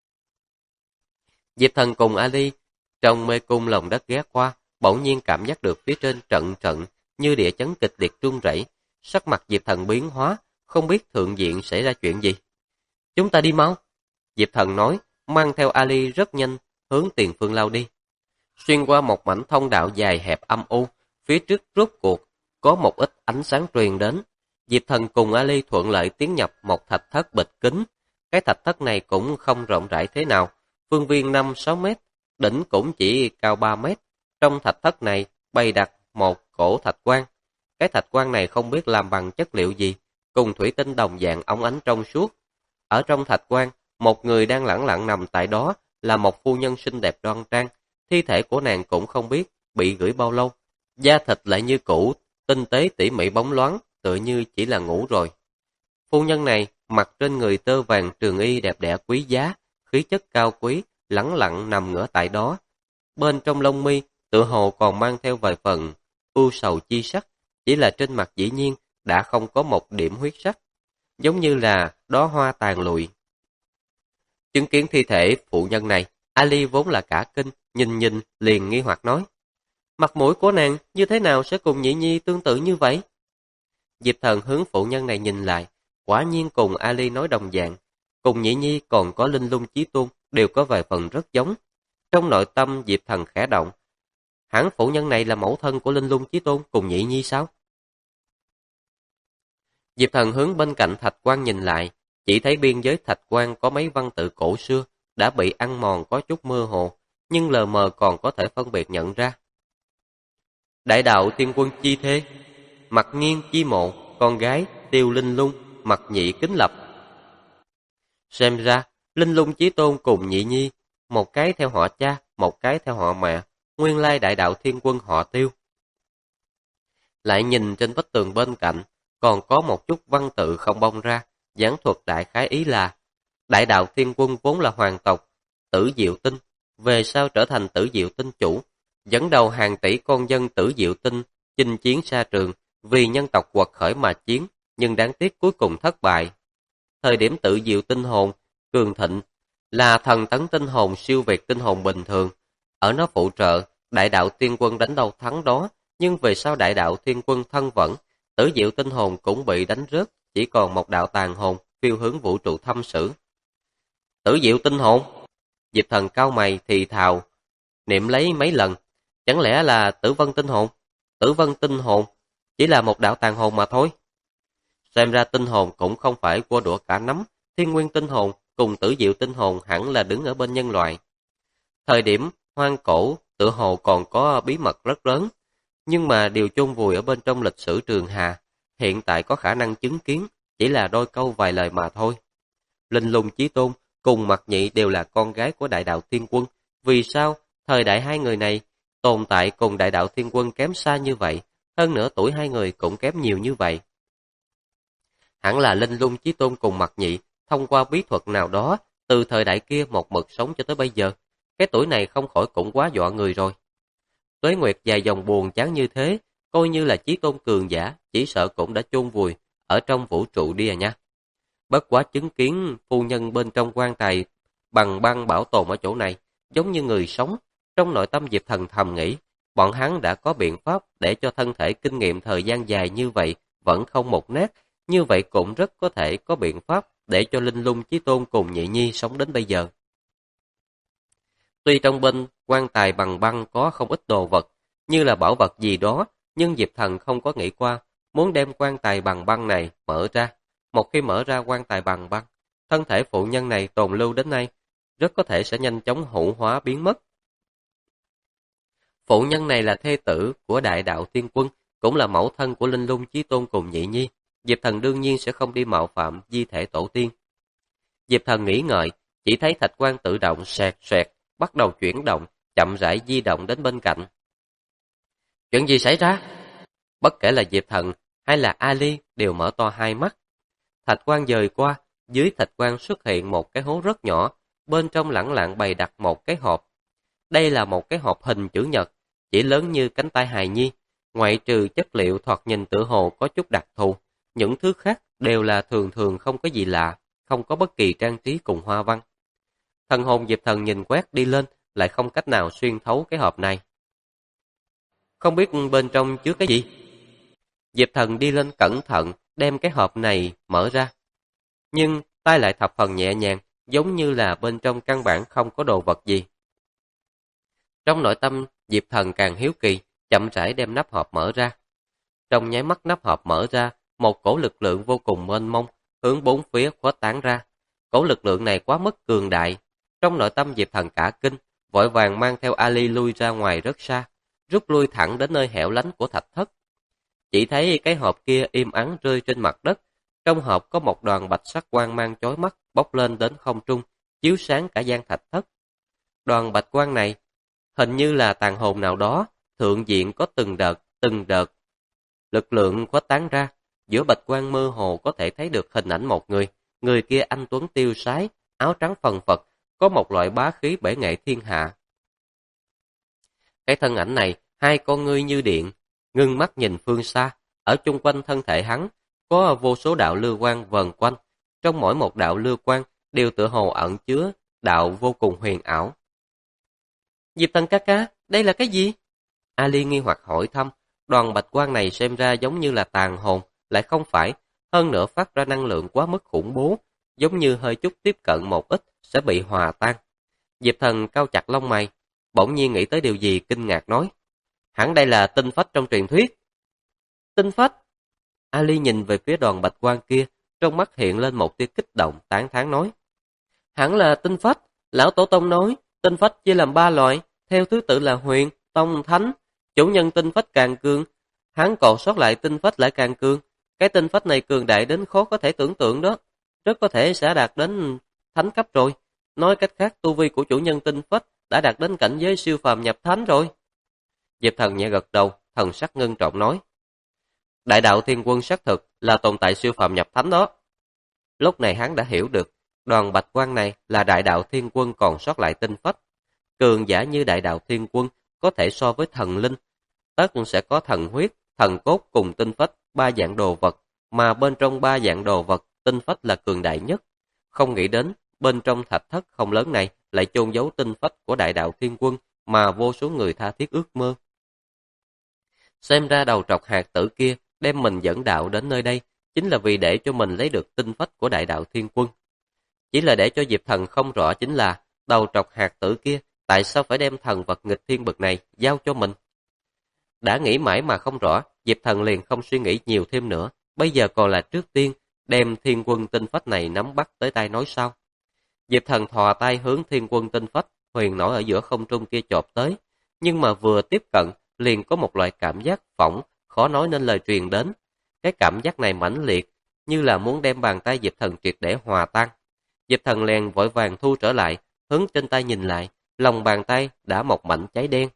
Diệp Thần cùng Ali trong mê cung lòng đất ghé qua, bỗng nhiên cảm giác được phía trên trận trận như địa chấn kịch liệt rung rẩy, sắc mặt Diệp Thần biến hóa, không biết thượng diện xảy ra chuyện gì. Chúng ta đi mau. Diệp Thần nói, mang theo Ali rất nhanh hướng tiền phương lao đi. Xuyên qua một mảnh thông đạo dài hẹp âm u, phía trước rốt cuộc có một ít ánh sáng truyền đến. Diệp Thần cùng Ali thuận lợi tiến nhập một thạch thất bịch kính. Cái thạch thất này cũng không rộng rãi thế nào, phương viên 5-6 mét, đỉnh cũng chỉ cao 3 mét. Trong thạch thất này bày đặt một cổ thạch quan. Cái thạch quan này không biết làm bằng chất liệu gì, cùng thủy tinh đồng dạng óng ánh trong suốt. Ở trong thạch quan, một người đang lẳng lặng nằm tại đó là một phu nhân xinh đẹp đoan trang. Thi thể của nàng cũng không biết bị gửi bao lâu. Da thịt lại như cũ, tinh tế tỉ mỉ bóng loáng, tựa như chỉ là ngủ rồi. Phu nhân này mặc trên người tơ vàng trường y đẹp đẽ quý giá, khí chất cao quý, lẳng lặng nằm ngửa tại đó. Bên trong lông mi, tựa hồ còn mang theo vài phần ưu sầu chi sắc, chỉ là trên mặt dĩ nhiên đã không có một điểm huyết sắc, giống như là đóa hoa tàn lụi. Chứng kiến thi thể phụ nhân này, Ali vốn là cả kinh, nhìn liền nghi hoặc nói. Mặt mũi của nàng như thế nào sẽ cùng Nhĩ Nhi tương tự như vậy? Diệp Thần hướng phụ nhân này nhìn lại, quả nhiên cùng Ali nói đồng dạng. Cùng Nhĩ Nhi còn có Linh Lung Chí Tôn đều có vài phần rất giống. Trong nội tâm Diệp Thần khẽ động. Hẳn phụ nhân này là mẫu thân của Linh Lung Chí Tôn cùng Nhĩ Nhi sao? Diệp Thần hướng bên cạnh thạch quan nhìn lại, chỉ thấy biên giới thạch quan có mấy văn tự cổ xưa, đã bị ăn mòn có chút mơ hồ, nhưng lờ mờ còn có thể phân biệt nhận ra. Đại đạo tiên quân chi thế, mặt nghiêng chi mộ, con gái Tiêu Linh Lung, mặt nhị kính lập. Xem ra, Linh Lung Chí Tôn cùng Nhị Nhi, một cái theo họ cha, một cái theo họ mẹ, nguyên lai đại đạo thiên quân họ Tiêu. Lại nhìn trên vách tường bên cạnh, còn có một chút văn tự không bông ra, giảng thuật đại khái ý là đại đạo thiên quân vốn là hoàng tộc Tử Diệu Tinh, về sau trở thành Tử Diệu Tinh chủ, dẫn đầu hàng tỷ con dân Tử Diệu Tinh chinh chiến xa trường, vì nhân tộc quật khởi mà chiến, nhưng đáng tiếc cuối cùng thất bại. Thời điểm Tử Diệu Tinh hồn cường thịnh là thần tấn tinh hồn siêu việt tinh hồn bình thường, ở nó phụ trợ, đại đạo thiên quân đánh đâu thắng đó, nhưng về sau đại đạo thiên quân thân vẫn, Tử Diệu Tinh hồn cũng bị đánh rớt, chỉ còn một đạo tàn hồn phiêu hướng vũ trụ thâm sử. Tử Diệu Tinh hồn, Diệp Thần cao mày thì thào, niệm lấy mấy lần, chẳng lẽ là Tử Vân Tinh hồn? Tử Vân Tinh hồn chỉ là một đạo tàn hồn mà thôi. Xem ra tinh hồn cũng không phải cua đũa cả nắm, Thiên Nguyên Tinh hồn cùng Tử Diệu tinh hồn hẳn là đứng ở bên nhân loại. Thời điểm hoang cổ tự hồ còn có bí mật rất lớn, nhưng mà điều chôn vùi ở bên trong lịch sử Trường Hà, hiện tại có khả năng chứng kiến, chỉ là đôi câu vài lời mà thôi. Linh Lung Chí Tôn cùng Mạc Nhị đều là con gái của Đại Đạo Thiên Quân, vì sao thời đại hai người này tồn tại cùng Đại Đạo Thiên Quân kém xa như vậy, hơn nữa tuổi hai người cũng kém nhiều như vậy? Hẳn là Linh Lung Chí Tôn cùng Mạc Nhị thông qua bí thuật nào đó, từ thời đại kia một mực sống cho tới bây giờ. Cái tuổi này không khỏi cũng quá dọa người rồi. Tuế Nguyệt dài dòng buồn chán như thế, coi như là Chí Tôn cường giả, chỉ sợ cũng đã chôn vùi ở trong vũ trụ đi à nha. Bất quá chứng kiến phu nhân bên trong quan tài bằng băng bảo tồn ở chỗ này, giống như người sống, trong nội tâm Diệp Thần thầm nghĩ, bọn hắn đã có biện pháp để cho thân thể kinh nghiệm thời gian dài như vậy vẫn không mục nát, như vậy cũng rất có thể có biện pháp để cho Linh Lung Chí Tôn cùng Nhị Nhi sống đến bây giờ. Tuy trong bên quan tài bằng băng có không ít đồ vật, như là bảo vật gì đó, nhưng Diệp Thần không có nghĩ qua muốn đem quan tài bằng băng này mở ra. Một khi mở ra quan tài bằng băng, thân thể phụ nhân này tồn lưu đến nay, rất có thể sẽ nhanh chóng hủ hóa biến mất. Phụ nhân này là thê tử của Đại Đạo Thiên Quân, cũng là mẫu thân của Linh Lung Chí Tôn cùng Nhị Nhi. Diệp Thần đương nhiên sẽ không đi mạo phạm di thể tổ tiên. Diệp Thần nghĩ ngợi, chỉ thấy thạch quan tự động xoẹt xoẹt, bắt đầu chuyển động, chậm rãi di động đến bên cạnh. Chuyện gì xảy ra? Bất kể là Diệp Thần hay là Ali đều mở to hai mắt. Thạch quan dời qua, dưới thạch quan xuất hiện một cái hố rất nhỏ, bên trong lẳng lặng bày đặt một cái hộp. Đây là một cái hộp hình chữ nhật, chỉ lớn như cánh tay hài nhi, ngoại trừ chất liệu thoạt nhìn tựa hồ có chút đặc thù, những thứ khác đều là thường thường không có gì lạ, không có bất kỳ trang trí cùng hoa văn. Thần hồn Diệp Thần nhìn quét đi lên, lại không cách nào xuyên thấu cái hộp này. Không biết bên trong chứa cái gì? Diệp Thần đi lên cẩn thận, đem cái hộp này mở ra. Nhưng tay lại thập phần nhẹ nhàng, giống như là bên trong căn bản không có đồ vật gì. Trong nội tâm, Diệp Thần càng hiếu kỳ, chậm rãi đem nắp hộp mở ra. Trong nháy mắt nắp hộp mở ra, một cổ lực lượng vô cùng mênh mông, hướng bốn phía khuếch tán ra. Cổ lực lượng này quá mức cường đại. Trong nội tâm Diệp Thần cả kinh, vội vàng mang theo Ali lui ra ngoài rất xa, rút lui thẳng đến nơi hẻo lánh của thạch thất. Chỉ thấy cái hộp kia im ắng rơi trên mặt đất, trong hộp có một đoàn bạch sắc quang mang chói mắt bốc lên đến không trung, chiếu sáng cả gian thạch thất. Đoàn bạch quang này hình như là tàn hồn nào đó, thượng diện có từng đợt. Lực lượng khuếch tán ra, giữa bạch quang mơ hồ có thể thấy được hình ảnh một người, người kia anh tuấn tiêu sái, áo trắng phần phật, có một loại bá khí bể nghệ thiên hạ. Cái thân ảnh này, hai con ngươi như điện, ngưng mắt nhìn phương xa, ở chung quanh thân thể hắn, có vô số đạo lưu quang vần quanh, trong mỗi một đạo lưu quang đều tựa hồ ẩn chứa đạo vô cùng huyền ảo. Diệp Thần ca ca, đây là cái gì? Ali nghi hoặc hỏi thăm, đoàn bạch quang này xem ra giống như là tàn hồn, lại không phải, hơn nữa phát ra năng lượng quá mức khủng bố, giống như hơi chút tiếp cận một ít sẽ bị hòa tan. Diệp Thần cau chặt lông mày, bỗng nhiên nghĩ tới điều gì kinh ngạc nói, hẳn đây là tinh phách trong truyền thuyết. Tinh phách? Ali nhìn về phía đoàn bạch quang kia, trong mắt hiện lên một tia kích động, tán thán nói, hẳn là tinh phách, lão tổ tông nói, tinh phách chia làm 3 loại, theo thứ tự là huyền, tông, thánh, chủ nhân tinh phách càng cường, hắn còn sót lại tinh phách lại càng cường, cái tinh phách này cường đại đến khó có thể tưởng tượng đó, rất có thể sẽ đạt đến thánh cấp rồi. Nói cách khác, tu vi của chủ nhân tinh phách đã đạt đến cảnh giới siêu phàm nhập thánh rồi. Diệp Thần nhẹ gật đầu, thần sắc ngưng trọng nói, Đại Đạo Thiên Quân xác thực là tồn tại siêu phàm nhập thánh đó. Lúc này hắn đã hiểu được, đoàn bạch quang này là Đại Đạo Thiên Quân còn sót lại tinh phách. Cường giả như Đại Đạo Thiên Quân có thể so với thần linh, tất sẽ có thần huyết, thần cốt cùng tinh phách 3 dạng đồ vật, mà bên trong 3 dạng đồ vật, tinh phách là cường đại nhất. Không nghĩ đến, bên trong thạch thất không lớn này lại chôn giấu tinh phách của Đại Đạo Thiên Quân mà vô số người tha thiết ước mơ. Xem ra đầu trọc hạt tử kia đem mình dẫn đạo đến nơi đây chính là vì để cho mình lấy được tinh phách của Đại Đạo Thiên Quân. Chỉ là để cho Diệp Thần không rõ chính là đầu trọc hạt tử kia tại sao phải đem thần vật nghịch thiên bực này giao cho mình. Đã nghĩ mãi mà không rõ, Diệp Thần liền không suy nghĩ nhiều thêm nữa, bây giờ còn là trước tiên đem Thiên Quân tinh phách này nắm bắt tới tay nói sau. Diệp Thần thò tay hướng Thiên Quân Tinh Phách huyền nổi ở giữa không trung kia chộp tới, nhưng mà vừa tiếp cận liền có một loại cảm giác phỏng khó nói nên lời truyền đến. Cái cảm giác này mãnh liệt, như là muốn đem bàn tay Diệp Thần triệt để hòa tan. Diệp Thần liền vội vàng thu trở lại, hướng trên tay nhìn lại, lòng bàn tay đã một mảnh cháy đen.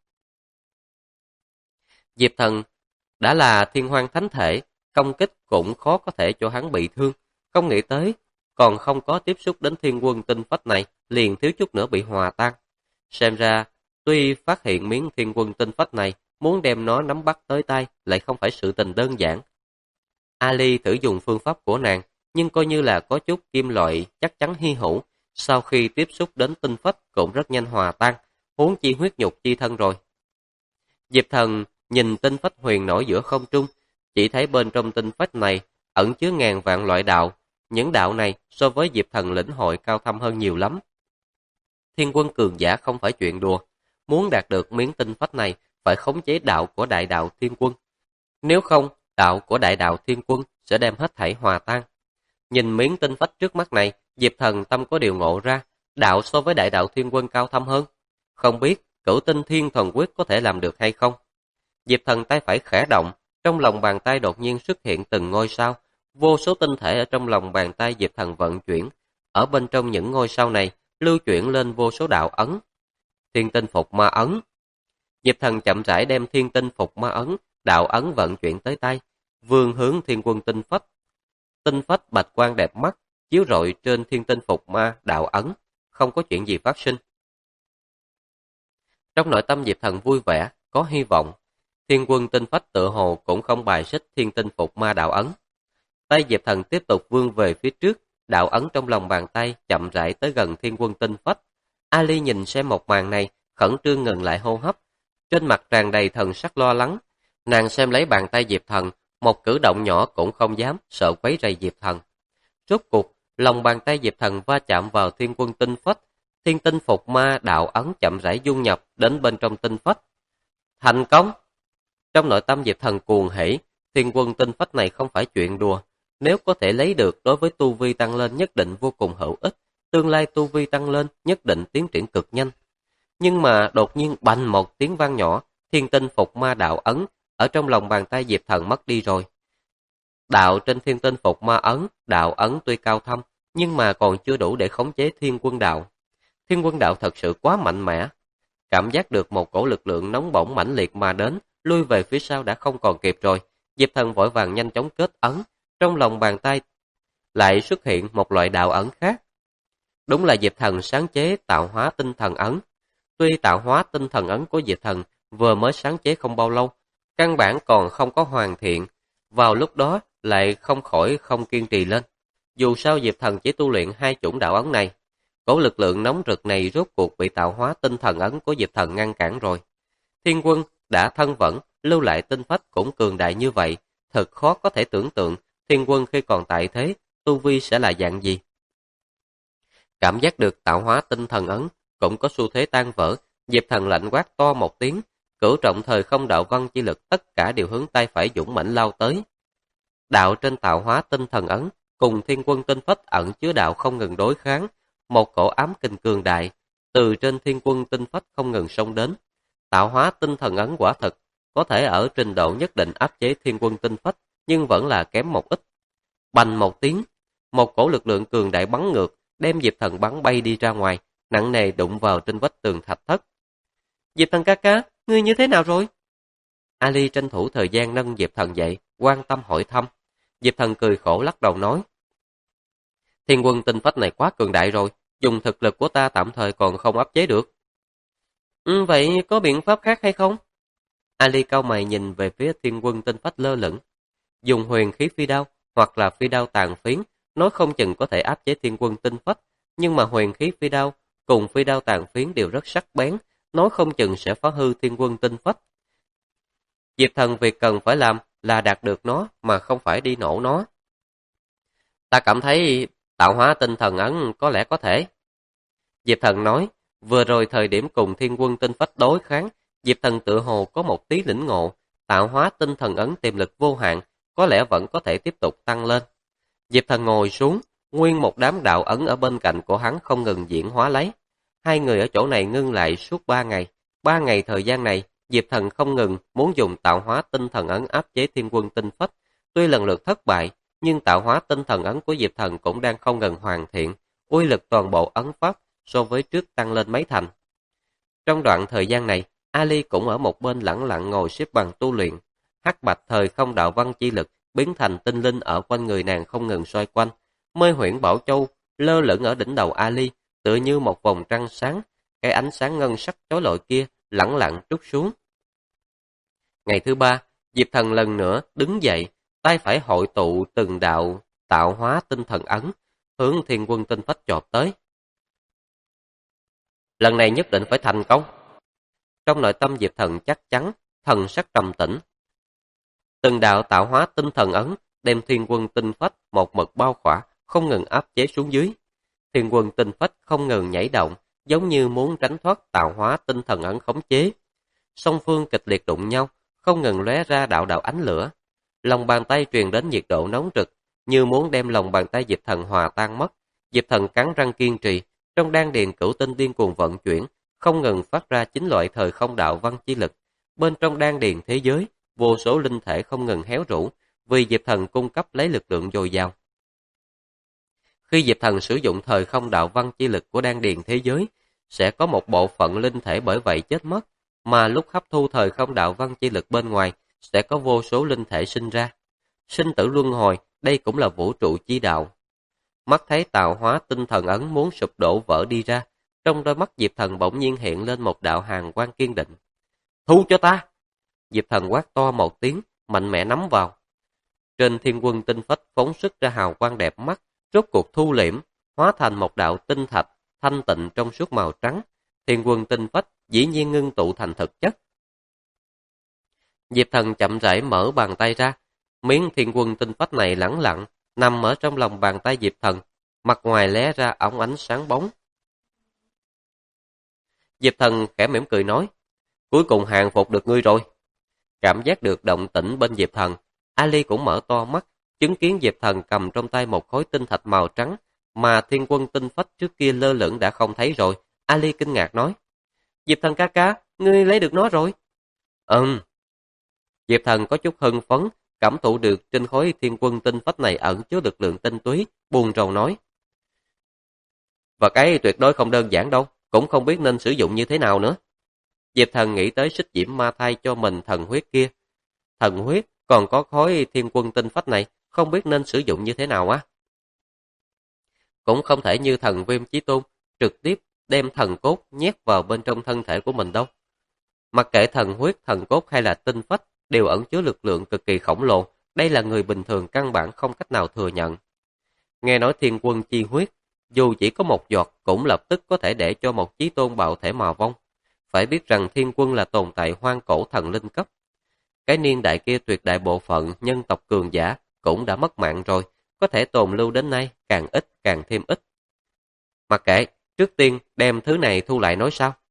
Diệp Thần đã là thiên hoang thánh thể, công kích cũng khó có thể cho hắn bị thương, không nghĩ tới, còn không có tiếp xúc đến Thiên Quân Tinh Phách này, liền thiếu chút nữa bị hòa tan. Xem ra, tuy phát hiện miếng Thiên Quân Tinh Phách này, muốn đem nó nắm bắt tới tay lại không phải sự tình đơn giản. Ali thử dùng phương pháp của nàng, nhưng coi như là có chút kim loại chắc chắn hy hữu, sau khi tiếp xúc đến tinh phách cũng rất nhanh hòa tan, huống chi huyết nhục chi thân rồi. Diệp Thần nhìn tinh phách huyền nổi giữa không trung, chỉ thấy bên trong tinh phách này ẩn chứa ngàn vạn loại đạo, những đạo này so với Diệp Thần lĩnh hội cao thâm hơn nhiều lắm. Thiên Quân cường giả không phải chuyện đùa, muốn đạt được miếng tinh phách này phải khống chế đạo của đại đạo Thiên Quân. Nếu không, đạo của đại đạo Thiên Quân sẽ đem hết thảy hòa tan. Nhìn miếng tinh phách trước mắt này, Diệp Thần tâm có điều ngộ ra, đạo so với đại đạo Thiên Quân cao thâm hơn. Không biết Cửu Tinh Thiên Thần Quyết có thể làm được hay không? Diệp Thần tay phải khẽ động, trong lòng bàn tay đột nhiên xuất hiện từng ngôi sao, vô số tinh thể ở trong lòng bàn tay Diệp Thần vận chuyển, ở bên trong những ngôi sao này lưu chuyển lên vô số đạo ấn. Thiên Tinh Phục Ma Ấn. Diệp Thần chậm rãi đem Thiên Tinh Phục Ma Ấn, đạo ấn vận chuyển tới tay, vươn hướng Thiên Quân Tinh Phách. Tinh phách bạch quang đẹp mắt, chiếu rọi trên Thiên Tinh Phục Ma đạo ấn, không có chuyện gì phát sinh. Trong nội tâm Diệp Thần vui vẻ, có hy vọng. Thiên Quân Tinh Phách tự hồ cũng không bài xích Thiên Tinh Phục Ma đạo ấn. Tay Diệp Thần tiếp tục vươn về phía trước, đạo ấn trong lòng bàn tay chậm rãi tới gần Thiên Quân Tinh Phách. Ali nhìn xem một màn này, khẩn trương ngừng lại hô hấp, trên mặt tràn đầy thần sắc lo lắng. Nàng xem lấy bàn tay Diệp Thần, một cử động nhỏ cũng không dám, sợ quấy rầy Diệp Thần. Rốt cuộc, lòng bàn tay Diệp Thần va chạm vào Thiên Quân Tinh Phách, Thiên Tinh Phục Ma đạo ấn chậm rãi dung nhập đến bên trong tinh phách. Thành công! Trong nội tâm Diệp Thần cuồng hỉ, Thiên Quân Tinh Phách này không phải chuyện đùa, nếu có thể lấy được đối với tu vi tăng lên nhất định vô cùng hữu ích, tương lai tu vi tăng lên nhất định tiến triển cực nhanh. Nhưng mà đột nhiên bành một tiếng vang nhỏ, Thiên Tinh Phục Ma đạo ấn ở trong lòng bàn tay Diệp Thần mất đi rồi. Đạo trên Thiên Tinh Phục Ma ấn, đạo ấn tuy cao thâm, nhưng mà còn chưa đủ để khống chế Thiên Quân đạo. Thiên Quân đạo thật sự quá mạnh mẽ. Cảm giác được một cổ lực lượng nóng bỏng mãnh liệt mà đến, lui về phía sau đã không còn kịp rồi. Diệp Thần vội vàng nhanh chóng kết ấn, trong lòng bàn tay lại xuất hiện một loại đạo ấn khác. Đúng là Diệp Thần sáng chế tạo hóa tinh thần ấn. Tuy tạo hóa tinh thần ấn của Diệp Thần vừa mới sáng chế không bao lâu, căn bản còn không có hoàn thiện, vào lúc đó lại không khỏi không kiên trì lên. Dù sao Diệp Thần chỉ tu luyện hai chủng đạo ấn này, cổ lực lượng nóng rực này rốt cuộc bị tạo hóa tinh thần ấn của Diệp Thần ngăn cản rồi. Thiên Quân đã thân vẫn, lưu lại tinh phách cũng cường đại như vậy, thật khó có thể tưởng tượng Thiên Quân khi còn tại thế, tu vi sẽ là dạng gì. Cảm giác được tạo hóa tinh thần ấn cũng có xu thế tan vỡ, Diệp Thần lạnh quát to một tiếng, cửu trọng thời không đạo văn chi lực tất cả đều hướng tay phải dũng mãnh lao tới. Đạo trên tạo hóa tinh thần ấn cùng Thiên Quân tinh phách ẩn chứa đạo không ngừng đối kháng, một cổ ám kình cường đại từ trên Thiên Quân tinh phách không ngừng xông đến. Tạo hóa tinh thần ấn quả thực có thể ở trình độ nhất định áp chế Thiên Quân tinh phách, nhưng vẫn là kém một ít. Bành một tiếng, một cổ lực lượng cường đại bắn ngược, đem Diệp Thần bắn bay đi ra ngoài, nặng nề đụng vào trên vách tường thạch thất. Diệp Thần ca ca, ngươi như thế nào rồi? Ali tranh thủ thời gian nâng Diệp Thần dậy, quan tâm hỏi thăm. Diệp Thần cười khổ lắc đầu nói: Thiên Quân tinh phách này quá cường đại rồi, dùng thực lực của ta tạm thời còn không áp chế được. Vậy có biện pháp khác hay không? Ali cau mày nhìn về phía Thiên Quân tinh phách lơ lửng. Dùng huyền khí phi đao hoặc là phi đao tàn phiến, nói không chừng có thể áp chế Thiên Quân tinh phách, nhưng mà huyền khí phi đao cùng phi đao tàn phiến đều rất sắc bén, nói không chừng sẽ phá hư Thiên Quân tinh phách. Diệp Thần việc cần phải làm là đạt được nó mà không phải đi nổ nó. Ta cảm thấy tạo hóa tinh thần ấn có lẽ có thể. Diệp Thần nói, vừa rồi thời điểm cùng Thiên Quân tinh phách đối kháng, Diệp Thần tự hồ có một tí lĩnh ngộ, tạo hóa tinh thần ấn tiềm lực vô hạn, có lẽ vẫn có thể tiếp tục tăng lên. Diệp Thần ngồi xuống, Nguyên một đám đạo ấn ở bên cạnh của hắn không ngừng diễn hóa lấy. Hai người ở chỗ này ngưng lại suốt 3 ngày. 3 ngày thời gian này, Diệp Thần không ngừng muốn dùng tạo hóa tinh thần ấn áp chế Thiên Quân Tinh Phách. Tuy lần lượt thất bại, nhưng tạo hóa tinh thần ấn của Diệp Thần cũng đang không ngừng hoàn thiện. Uy lực toàn bộ ấn pháp so với trước tăng lên mấy thành. Trong đoạn thời gian này, Ali cũng ở một bên lẳng lặng ngồi xếp bằng tu luyện. Hắc bạch thời không đạo văn chi lực biến thành tinh linh ở quanh người nàng không ngừng xoay quanh. Mê huyễn bảo châu lơ lửng ở đỉnh đầu Ali, tựa như một vòng trăng sáng. Cái ánh sáng ngân sắc chói lọi kia lẳng lặng trút xuống. Ngày thứ 3, Diệp Thần lần nữa đứng dậy, tay phải hội tụ từng đạo tạo hóa tinh thần ấn, hướng Thiên Quân Tinh Phách chộp tới. Lần này nhất định phải thành công. Trong nội tâm Diệp Thần chắc chắn, thần sắc trầm tĩnh. Từng đạo tạo hóa tinh thần ấn đem Thiên Quân Tinh Phách một mực bao khỏa, không ngừng áp chế xuống dưới. Thiên Quân Tinh Phách không ngừng nhảy động, giống như muốn tránh thoát tạo hóa tinh thần ấn khống chế. Song phương kịch liệt đụng nhau, không ngừng lóe ra đạo đạo ánh lửa. Lòng bàn tay truyền đến nhiệt độ nóng rực, như muốn đem lòng bàn tay Diệp Thần hòa tan mất. Diệp Thần cắn răng kiên trì, trong đan điền cửu tinh điên cuồng vận chuyển, không ngừng phát ra 9 loại thời không đạo văn chi lực. Bên trong đan điền thế giới, vô số linh thể không ngừng héo rũ, vì Diệp Thần cung cấp lấy lực lượng dồi dào. Khi Diệp Thần sử dụng thời không đạo văn chi lực của đan điền thế giới, sẽ có một bộ phận linh thể bởi vậy chết mất, mà lúc hấp thu thời không đạo văn chi lực bên ngoài, sẽ có vô số linh thể sinh ra. Sinh tử luân hồi, đây cũng là vũ trụ chi đạo. Mắt thấy tạo hóa tinh thần ấn muốn sụp đổ vỡ đi ra, trong đôi mắt Diệp Thần bỗng nhiên hiện lên một đạo hàn quang kiên định. Thu cho ta! Diệp Thần quát to một tiếng, mạnh mẽ nắm vào. Trên Thiên Quân Tinh Phách phóng xuất ra hào quang đẹp mắt, rốt cuộc thu liễm, hóa thành một đạo tinh thạch, thanh tịnh trong suốt màu trắng. Thiên Quân Tinh Phách dĩ nhiên ngưng tụ thành thực chất. Diệp Thần chậm rãi mở bàn tay ra, miếng Thiên Quân Tinh Phách này lẳng lặng, nằm ở trong lòng bàn tay Diệp Thần, mặt ngoài lóe ra óng ánh sáng bóng. Diệp Thần khẽ mỉm cười nói, cuối cùng hàng phục được ngươi rồi. Cảm giác được động tĩnh bên Diệp Thần, Ali cũng mở to mắt, chứng kiến Diệp Thần cầm trong tay một khối tinh thạch màu trắng, mà Thiên Quân Tinh Phách trước kia lơ lửng đã không thấy rồi. Ali kinh ngạc nói, Diệp Thần ca ca, ngươi lấy được nó rồi. Diệp Thần có chút hưng phấn, cảm thụ được trên khối Thiên Quân Tinh Phách này ẩn chứa lực lượng tinh túy, buồn rầu nói. Và cái tuyệt đối không đơn giản đâu, cũng không biết nên sử dụng như thế nào nữa. Diệp Thần nghĩ tới xích diễm ma thai cho mình thần huyết kia. Thần huyết còn có khối Thiên Quân Tinh Phách này, không biết nên sử dụng như thế nào á. Cũng không thể như thần Viêm Chí Tôn, trực tiếp đem thần cốt nhét vào bên trong thân thể của mình đâu. Mặc kệ thần huyết, thần cốt hay là tinh phách, đều ẩn chứa lực lượng cực kỳ khổng lồ, đây là người bình thường căn bản không cách nào thừa nhận. Nghe nói Thiên Quân chi huyết, dù chỉ có một giọt cũng lập tức có thể để cho một chí tôn bạo thể mà vong. Phải biết rằng Thiên Quân là tồn tại hoang cổ thần linh cấp. Cái niên đại kia tuyệt đại bộ phận nhân tộc cường giả cũng đã mất mạng rồi, có thể tồn lưu đến nay càng ít càng thêm ít. Mặc kệ, trước tiên đem thứ này thu lại nói sao.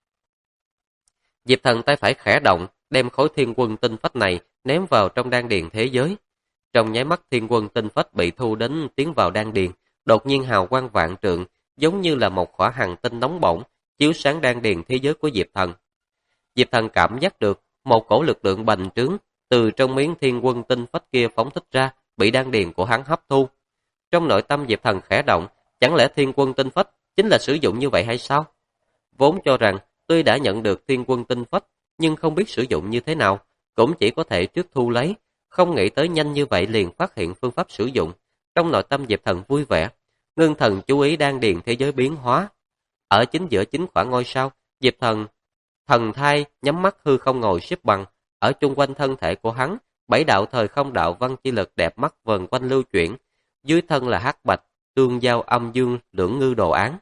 Diệp Thần tay phải khẽ động, đem khối Thiên Quân Tinh Phách này ném vào trong đan điền thế giới. Trong nháy mắt Thiên Quân Tinh Phách bị thu đến tiến vào đan điền, đột nhiên hào quang vạn trượng, giống như là một khỏa hành tinh nóng bỏng, chiếu sáng đan điền thế giới của Diệp Thần. Diệp Thần cảm giác được một cổ lực lượng bành trướng từ trong miếng Thiên Quân Tinh Phách kia phóng thích ra, bị đan điền của hắn hấp thu. Trong nội tâm Diệp Thần khẽ động, chẳng lẽ Thiên Quân Tinh Phách chính là sử dụng như vậy hay sao? Vốn cho rằng tuy đã nhận được Thiên Quân Tinh Phách, nhưng không biết sử dụng như thế nào, cũng chỉ có thể trước thu lấy, không nghĩ tới nhanh như vậy liền phát hiện phương pháp sử dụng. Trong nội tâm Diệp Thần vui vẻ, ngưng thần chú ý đan điền thế giới biến hóa. Ở chính giữa chính khoảng ngôi sao, Diệp Thần thần thai nhắm mắt hư không ngồi xếp bằng, ở chung quanh thân thể của hắn, 7 đạo thời không đạo văn chi lực đẹp mắt vần quanh lưu chuyển, dưới thân là hắc bạch, tương giao âm dương lưỡng ngư đồ án.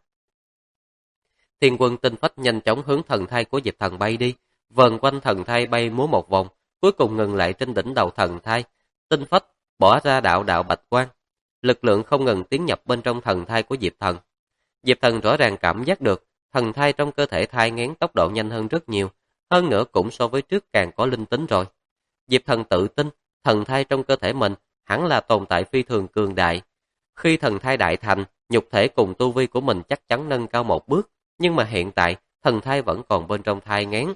Thiên Quân Tinh Phách nhanh chóng hướng thần thai của Diệp Thần bay đi, vần quanh thần thai bay múa một vòng, cuối cùng ngừng lại trên đỉnh đầu thần thai. Tinh Phách bỏ ra đạo đạo bạch quang, lực lượng không ngừng tiến nhập bên trong thần thai của Diệp Thần. Diệp Thần rõ ràng cảm giác được thần thai trong cơ thể thai nghén tốc độ nhanh hơn rất nhiều, hơn nữa cũng so với trước càng có linh tính rồi. Diệp Thần tự tin, thần thai trong cơ thể mình hẳn là tồn tại phi thường cường đại, Khi thần thai đại thành, nhục thể cùng tu vi của mình chắc chắn nâng cao một bước, nhưng mà hiện tại, thần thai vẫn còn bên trong thai nghén.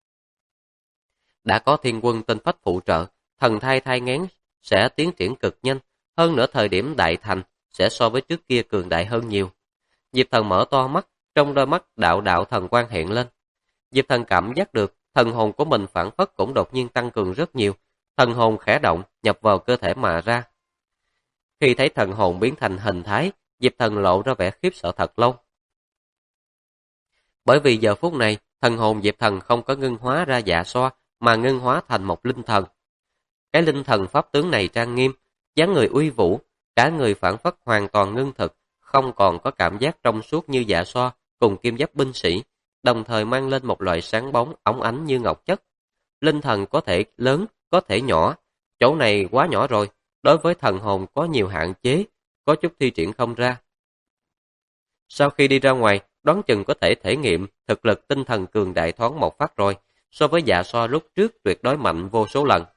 Đã có thiên quân tinh phách phụ trợ, thần thai thai nghén sẽ tiến triển cực nhanh, hơn nữa thời điểm đại thành sẽ so với trước kia cường đại hơn nhiều. Diệp Thần mở to mắt, trong đôi mắt đạo đạo thần quang hiện lên. Diệp Thần cảm giác được thần hồn của mình phản phất cũng đột nhiên tăng cường rất nhiều, thần hồn khẽ động nhập vào cơ thể mà ra. Khi thấy thần hồn biến thành hình thái, Diệp Thần lộ ra vẻ khiếp sợ thật lâu. Bởi vì giờ phút này, thần hồn Diệp Thần không có ngưng hóa ra dạ xoa, mà ngưng hóa thành một linh thần. Cái linh thần pháp tướng này trang nghiêm, dáng người uy vũ, cả người phản phất hoàn toàn ngưng thực, không còn có cảm giác trong suốt như dạ xoa cùng kim giáp binh sĩ, đồng thời mang lên một loại sáng bóng óng ánh như ngọc chất. Linh thần có thể lớn, có thể nhỏ, chỗ này quá nhỏ rồi, đối với thần hồn có nhiều hạn chế, có chút thi triển không ra. Sau khi đi ra ngoài, đoán chừng có thể thể nghiệm thực lực tinh thần cường đại thoáng một phát rồi, so với dạ xoa lúc trước tuyệt đối mạnh vô số lần.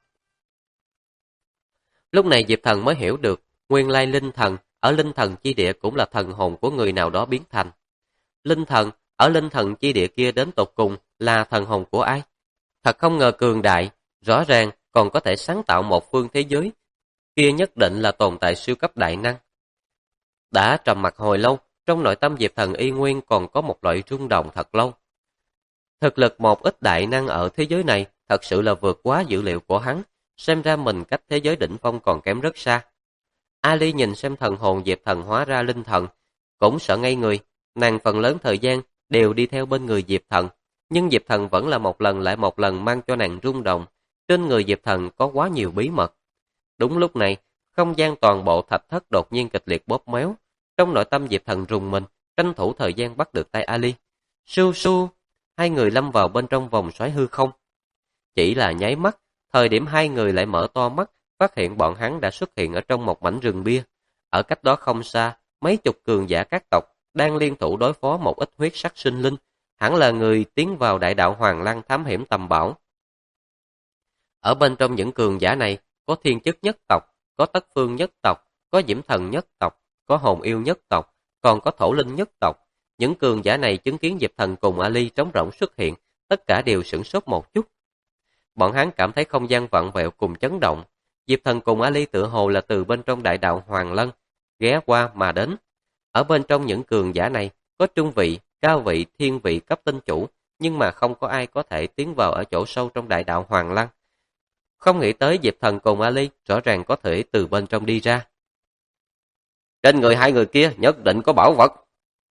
Lúc này Diệp Thần mới hiểu được, nguyên lai linh thần ở linh thần chi địa cũng là thần hồn của người nào đó biến thành. Linh thần ở linh thần chi địa kia đến tột cùng là thần hồn của ai? Thật không ngờ cường đại, rõ ràng còn có thể sáng tạo một phương thế giới. Kia nhất định là tồn tại siêu cấp đại năng. Đã trầm mặc hồi lâu, trong nội tâm Diệp Thần y nguyên còn có một loại rung động thật lâu. Thực lực một ít đại năng ở thế giới này thật sự là vượt quá dữ liệu của hắn, xem ra mình cách thế giới đỉnh phong còn kém rất xa. Ali nhìn xem thần hồn Diệp Thần hóa ra linh thần, cũng sợ ngây người, nàng phần lớn thời gian đều đi theo bên người Diệp Thần, nhưng Diệp Thần vẫn là một lần lại một lần mang cho nàng rung động, trên người Diệp Thần có quá nhiều bí mật. Đúng lúc này, không gian toàn bộ thạch thất đột nhiên kịch liệt bóp méo, trong nội tâm Diệp Thần rùng mình, tranh thủ thời gian bắt được tay Ali. Su su, hai người lâm vào bên trong vòng xoáy hư không. Chỉ là nháy mắt, thời điểm hai người lại mở to mắt, phát hiện bọn hắn đã xuất hiện ở trong một mảnh rừng bia. Ở cách đó không xa, mấy chục cường giả các tộc đang liên thủ đối phó một ít huyết sắc sinh linh, hẳn là người tiến vào đại đạo Hoàng Lăng thám hiểm tầm bảo. Ở bên trong những cường giả này, có thiên chức nhất tộc, có tất phương nhất tộc, có diễm thần nhất tộc, có hồn yêu nhất tộc, còn có thổ linh nhất tộc. Những cường giả này chứng kiến Diệp Thần cùng Ali trống rỗng xuất hiện, tất cả đều sửng sốt một chút. Bọn hắn cảm thấy không gian vặn vẹo cùng chấn động. Diệp Thần cùng Ali tựa hồ là từ bên trong đại đạo Hoàng Lân ghé qua mà đến. Ở bên trong những cường giả này, có trung vị, cao vị, thiên vị cấp tinh chủ, nhưng mà không có ai có thể tiến vào ở chỗ sâu trong đại đạo Hoàng Lân. Không nghĩ tới Diệp Thần cùng Ali rõ ràng có thể từ bên trong đi ra. Trên người hai người kia nhất định có bảo vật.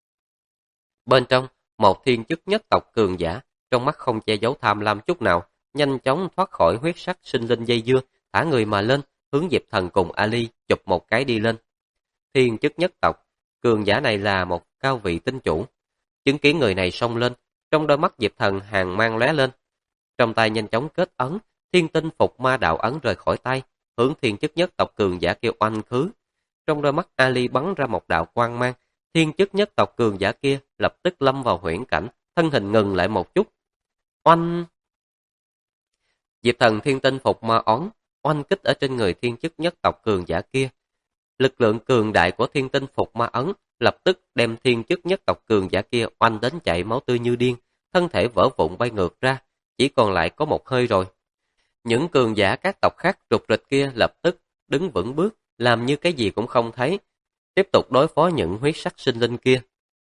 Bên trong, một thiên chức nhất tộc cường giả, trong mắt không che giấu tham lam chút nào, nhanh chóng thoát khỏi huyết sắc sinh linh dây dưa, thả người mà lên, hướng Diệp Thần cùng Ali chụp một cái đi lên. Thiên chức nhất tộc, cường giả này là một cao vị tinh chủ. Chứng kiến người này xông lên, trong đôi mắt Diệp Thần hàn mang lóe lên. Trong tay nhanh chóng kết ấn, thiên tinh phục ma đạo ấn rời khỏi tay, hướng thiên chức nhất tộc cường giả kêu oanh khứ. Trong đôi mắt Ali bắn ra một đạo quang mang, thiên chức nhất tộc cường giả kia lập tức lâm vào huyễn cảnh, thân hình ngừng lại một chút. Oanh! Diệp Thần thiên tinh phục ma ấn, oanh kích ở trên người thiên chức nhất tộc cường giả kia. Lực lượng cường đại của thiên tinh phục ma ấn lập tức đem thiên chức nhất tộc cường giả kia oanh đến chảy máu tươi như điên, thân thể vỡ vụn bay ngược ra, chỉ còn lại có một hơi rồi. Những cường giả các tộc khác rụt rịch kia lập tức đứng vững bước, làm như cái gì cũng không thấy, tiếp tục đối phó những huyết sắc sinh linh kia.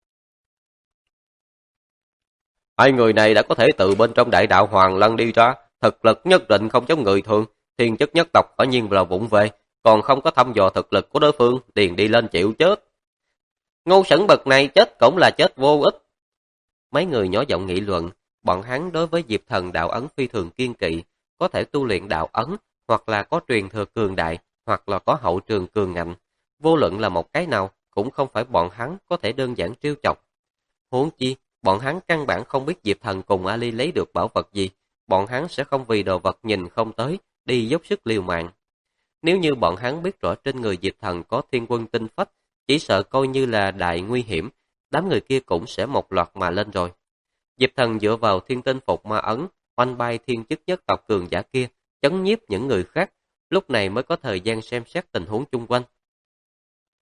Hai người này đã có thể từ bên trong đại đạo Hoàng Lân đi ra, thực lực nhất định không giống người thường, thiên chức nhất tộc quả nhiên là vụng về, còn không có thăm dò thực lực của đối phương, liền đi lên chịu chết. Ngu xuẩn bậc này chết cũng là chết vô ích. Mấy người nhỏ giọng nghị luận, bọn hắn đối với Diệp Thần đạo ấn phi thường kiên kỵ, có thể tu luyện đạo ấn, hoặc là có truyền thừa cường đại, hoặc là có hậu trường cường ngạnh. Vô luận là một cái nào, cũng không phải bọn hắn có thể đơn giản trêu chọc. Huống chi, bọn hắn căn bản không biết Diệp Thần cùng Ali lấy được bảo vật gì, bọn hắn sẽ không vì đồ vật nhìn không tới, đi dốc sức liều mạng. Nếu như bọn hắn biết rõ trên người Diệp Thần có thiên quân tinh phách, chỉ sợ coi như là đại nguy hiểm, đám người kia cũng sẽ một loạt mà lên rồi. Diệp Thần dựa vào thiên tinh phục ma ấn, oanh bay thiên chức nhất tộc cường giả kia, chấn nhiếp những người khác, lúc này mới có thời gian xem xét tình huống chung quanh.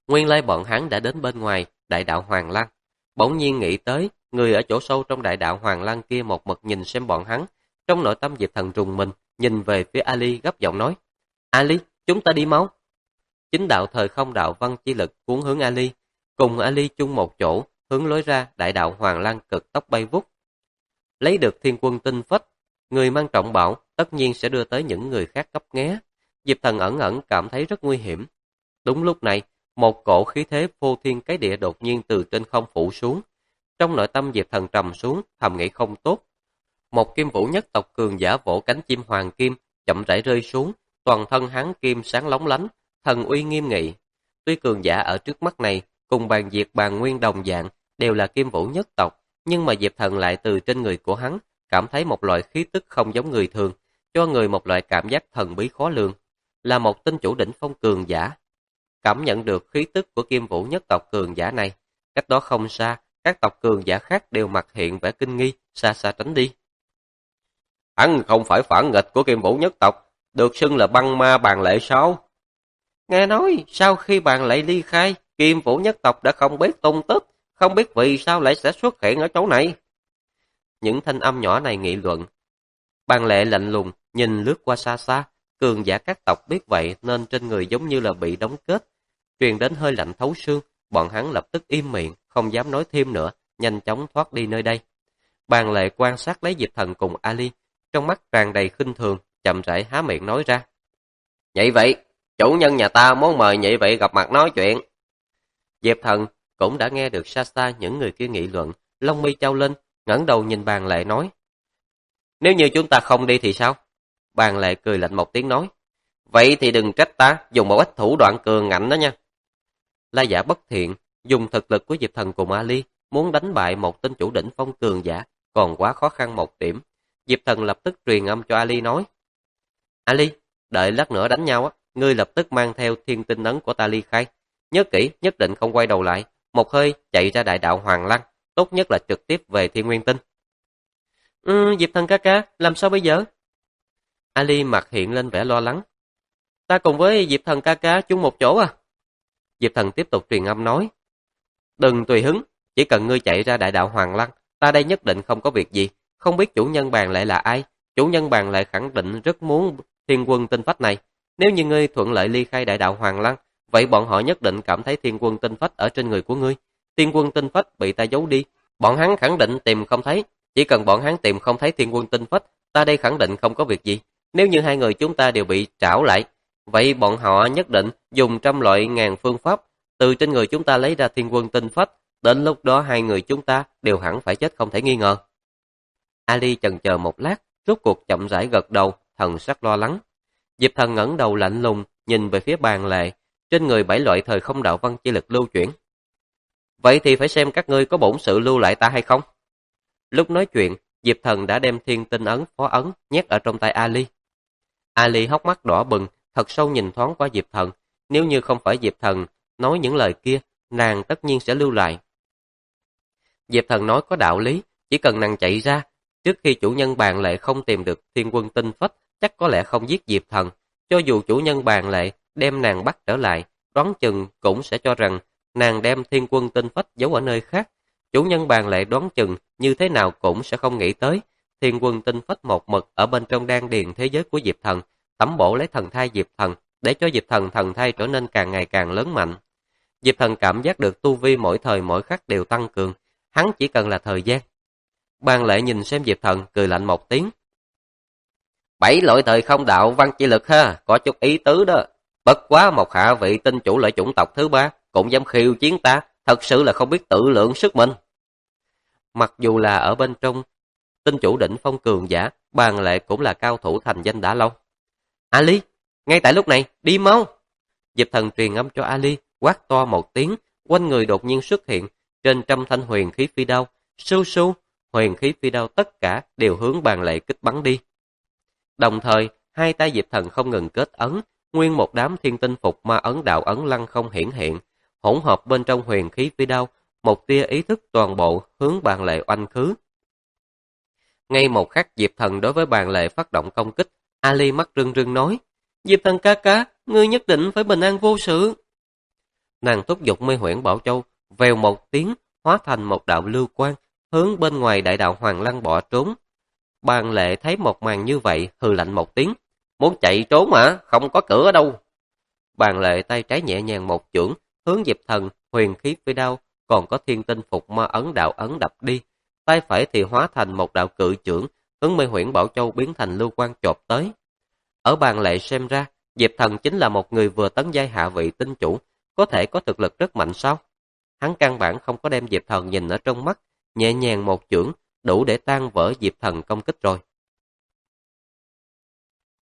Nguyên lai bọn hắn đã đến bên ngoài đại đạo Hoàng Lăng. Bỗng nhiên nghĩ tới, người ở chỗ sâu trong đại đạo Hoàng Lăng kia một mực nhìn xem bọn hắn. Trong nội tâm Diệp Thần rùng mình, nhìn về phía Ali gấp giọng nói: Ali, chúng ta đi mau. Chính đạo thời không đạo văn chi lực cuốn hướng Ali, cùng Ali chung một chỗ, hướng lối ra đại đạo Hoàng Lăng cực tốc bay vút. Lấy được thiên quân tinh phách, người mang trọng bảo tất nhiên sẽ đưa tới những người khác cấp nghé. Diệp Thần ẩn ẩn cảm thấy rất nguy hiểm. Đúng lúc này, một cổ khí thế phô thiên cái địa đột nhiên từ trên không phủ xuống. Trong nội tâm Diệp Thần trầm xuống, thầm nghĩ không tốt. Một kim vũ nhất tộc cường giả vỗ cánh chim hoàng kim, chậm rãi rơi xuống, toàn thân hắn kim sáng lóng lánh, thần uy nghiêm nghị. Tuy cường giả ở trước mắt này, cùng bàn diệt bàn nguyên đồng dạng, đều là kim vũ nhất tộc, nhưng mà Diệp Thần lại từ trên người của hắn, cảm thấy một loại khí tức không giống người thường, cho người một loại cảm giác thần bí khó lường, là một tinh chủ đỉnh phong cường giả. Cảm nhận được khí tức của kim vũ nhất tộc cường giả này, cách đó không xa, các tộc cường giả khác đều mặt hiện vẻ kinh nghi, xa xa tránh đi. Hắn không phải phản nghịch của kim vũ nhất tộc, được xưng là băng ma bàn lệ sao? Nghe nói, sau khi bàn lệ ly khai, kim vũ nhất tộc đã không biết tung tích, không biết vì sao lại sẽ xuất hiện ở chỗ này. Những thanh âm nhỏ này nghị luận. Bàn lệ lạnh lùng, nhìn lướt qua xa xa, cường giả các tộc biết vậy nên trên người giống như là bị đóng kết. Truyền đến hơi lạnh thấu xương, bọn hắn lập tức im miệng, không dám nói thêm nữa, nhanh chóng thoát đi nơi đây. Bàn lệ quan sát lấy Diệp Thần cùng Ali, trong mắt tràn đầy khinh thường, chậm rãi há miệng nói ra. Vậy vậy, chủ nhân nhà ta muốn mời nhị vị gặp mặt nói chuyện. Diệp Thần cũng đã nghe được xa xa những người kia nghị luận, lông mi chau lên, ngẩng đầu nhìn bàn lệ nói. Nếu như chúng ta không đi thì sao? Bàn lệ cười lạnh một tiếng nói. Vậy thì đừng trách ta, dùng một ít thủ đoạn cường ngạnh đó nha. La giả bất thiện, dùng thực lực của Diệp Thần cùng Ali, muốn đánh bại một tên chủ đỉnh phong cường giả, còn quá khó khăn một điểm. Diệp Thần lập tức truyền âm cho Ali nói. Ali, đợi lát nữa đánh nhau á, ngươi lập tức mang theo thiên tinh ấn của ta ly khai. Nhớ kỹ, nhất định không quay đầu lại, một hơi chạy ra đại đạo Hoàng Lăng, tốt nhất là trực tiếp về Thiên Nguyên Tinh. Diệp Thần ca ca, làm sao bây giờ? Ali mặt hiện lên vẻ lo lắng. Ta cùng với Diệp Thần ca ca chung một chỗ à? Diệp Thần tiếp tục truyền âm nói. Đừng tùy hứng, chỉ cần ngươi chạy ra đại đạo Hoàng Lăng, ta đây nhất định không có việc gì. Không biết chủ nhân bàn lệ là ai, chủ nhân bàn lệ khẳng định rất muốn thiên quân tinh phách này. Nếu như ngươi thuận lợi ly khai đại đạo Hoàng Lăng, vậy bọn họ nhất định cảm thấy thiên quân tinh phách ở trên người của ngươi. Thiên quân tinh phách bị ta giấu đi, bọn hắn khẳng định tìm không thấy. Chỉ cần bọn hắn tìm không thấy thiên quân tinh phách, ta đây khẳng định không có việc gì. Nếu như hai người chúng ta đều bị trảo lại, vậy bọn họ nhất định dùng trăm loại ngàn phương pháp từ trên người chúng ta lấy ra thiên quân tinh phách. Đến lúc đó hai người chúng ta đều hẳn phải chết không thể nghi ngờ. Ali chần chờ một lát, rốt cuộc chậm rãi gật đầu, thần sắc lo lắng. Diệp Thần ngẩng đầu lạnh lùng, nhìn về phía bàn lệ, trên người 7 loại thời không đạo văn chi lực lưu chuyển. Vậy thì phải xem các ngươi có bổn sự lưu lại ta hay không? Lúc nói chuyện, Diệp Thần đã đem thiên tinh ấn phó ấn nhét ở trong tay Ali. Ali hốc mắt đỏ bừng, thật sâu nhìn thoáng qua Diệp Thần. Nếu như không phải Diệp Thần nói những lời kia, nàng tất nhiên sẽ lưu lại. Diệp Thần nói có đạo lý, chỉ cần nàng chạy ra, trước khi chủ nhân bàn lệ không tìm được thiên quân tinh phách, chắc có lẽ không giết Diệp Thần. Cho dù chủ nhân bàn lệ đem nàng bắt trở lại, đoán chừng cũng sẽ cho rằng nàng đem thiên quân tinh phách giấu ở nơi khác. Chủ nhân bàn lệ đoán chừng như thế nào cũng sẽ không nghĩ tới thiên quân tinh phách một mực ở bên trong đan điền thế giới của Diệp Thần, tẩm bổ lấy thần thai Diệp Thần, để cho Diệp Thần thần thai trở nên càng ngày càng lớn mạnh. Diệp Thần cảm giác được tu vi mỗi thời mỗi khắc đều tăng cường, hắn chỉ cần là thời gian. Bàn lệ nhìn xem Diệp Thần, cười lạnh một tiếng. 7 loại thời không đạo văn chi lực ha, có chút ý tứ đó. Bất quá một hạ vị tinh chủ loại chủng tộc thứ 3 cũng dám khiêu chiến ta, thật sự là không biết tự lượng sức mình. Mặc dù là ở bên trong tinh chủ đỉnh phong cường giả, bàn lệ cũng là cao thủ thành danh đã lâu. Ali, ngay tại lúc này, đi mau. Diệp Thần truyền âm cho Ali, quát to một tiếng, quanh người đột nhiên xuất hiện, trên trăm thanh huyền khí phi đao, sưu sưu, huyền khí phi đao tất cả đều hướng bàn lệ kích bắn đi. Đồng thời, hai tay Diệp Thần không ngừng kết ấn, nguyên một đám thiên tinh phục ma ấn đạo ấn lăng không hiển hiện, hỗn hợp bên trong huyền khí phi đao, một tia ý thức toàn bộ hướng bàn lệ oanh khứ. Ngay một khắc Diệp Thần đối với bàn lệ phát động công kích, Ali mắt rưng rưng nói, Diệp Thần ca ca, ngươi nhất định phải bình an vô sự. Nàng thúc giục Mê Huyễn Bảo Châu, vèo một tiếng, hóa thành một đạo lưu quang, hướng bên ngoài đại đạo Hoàng Lăng bỏ trốn. Bàn Lệ thấy một màn như vậy, hừ lạnh một tiếng. Muốn chạy trốn hả? Không có cửa ở đâu. Bàn Lệ tay trái nhẹ nhàng một chưởng, hướng Diệp Thần, huyền khí phi đao, còn có thiên tinh phục ma ấn đạo ấn đập đi. Tay phải thì hóa thành một đạo cự chưởng, hướng Mê Huyễn Bảo Châu biến thành lưu quang chộp tới. Ở Bàn Lệ xem ra, Diệp Thần chính là một người vừa tấn giai hạ vị tinh chủ, có thể có thực lực rất mạnh sao? Hắn căn bản không có đem Diệp Thần nhìn ở trong mắt, nhẹ nhàng một chưởng, đủ để tan vỡ Diệp Thần công kích rồi.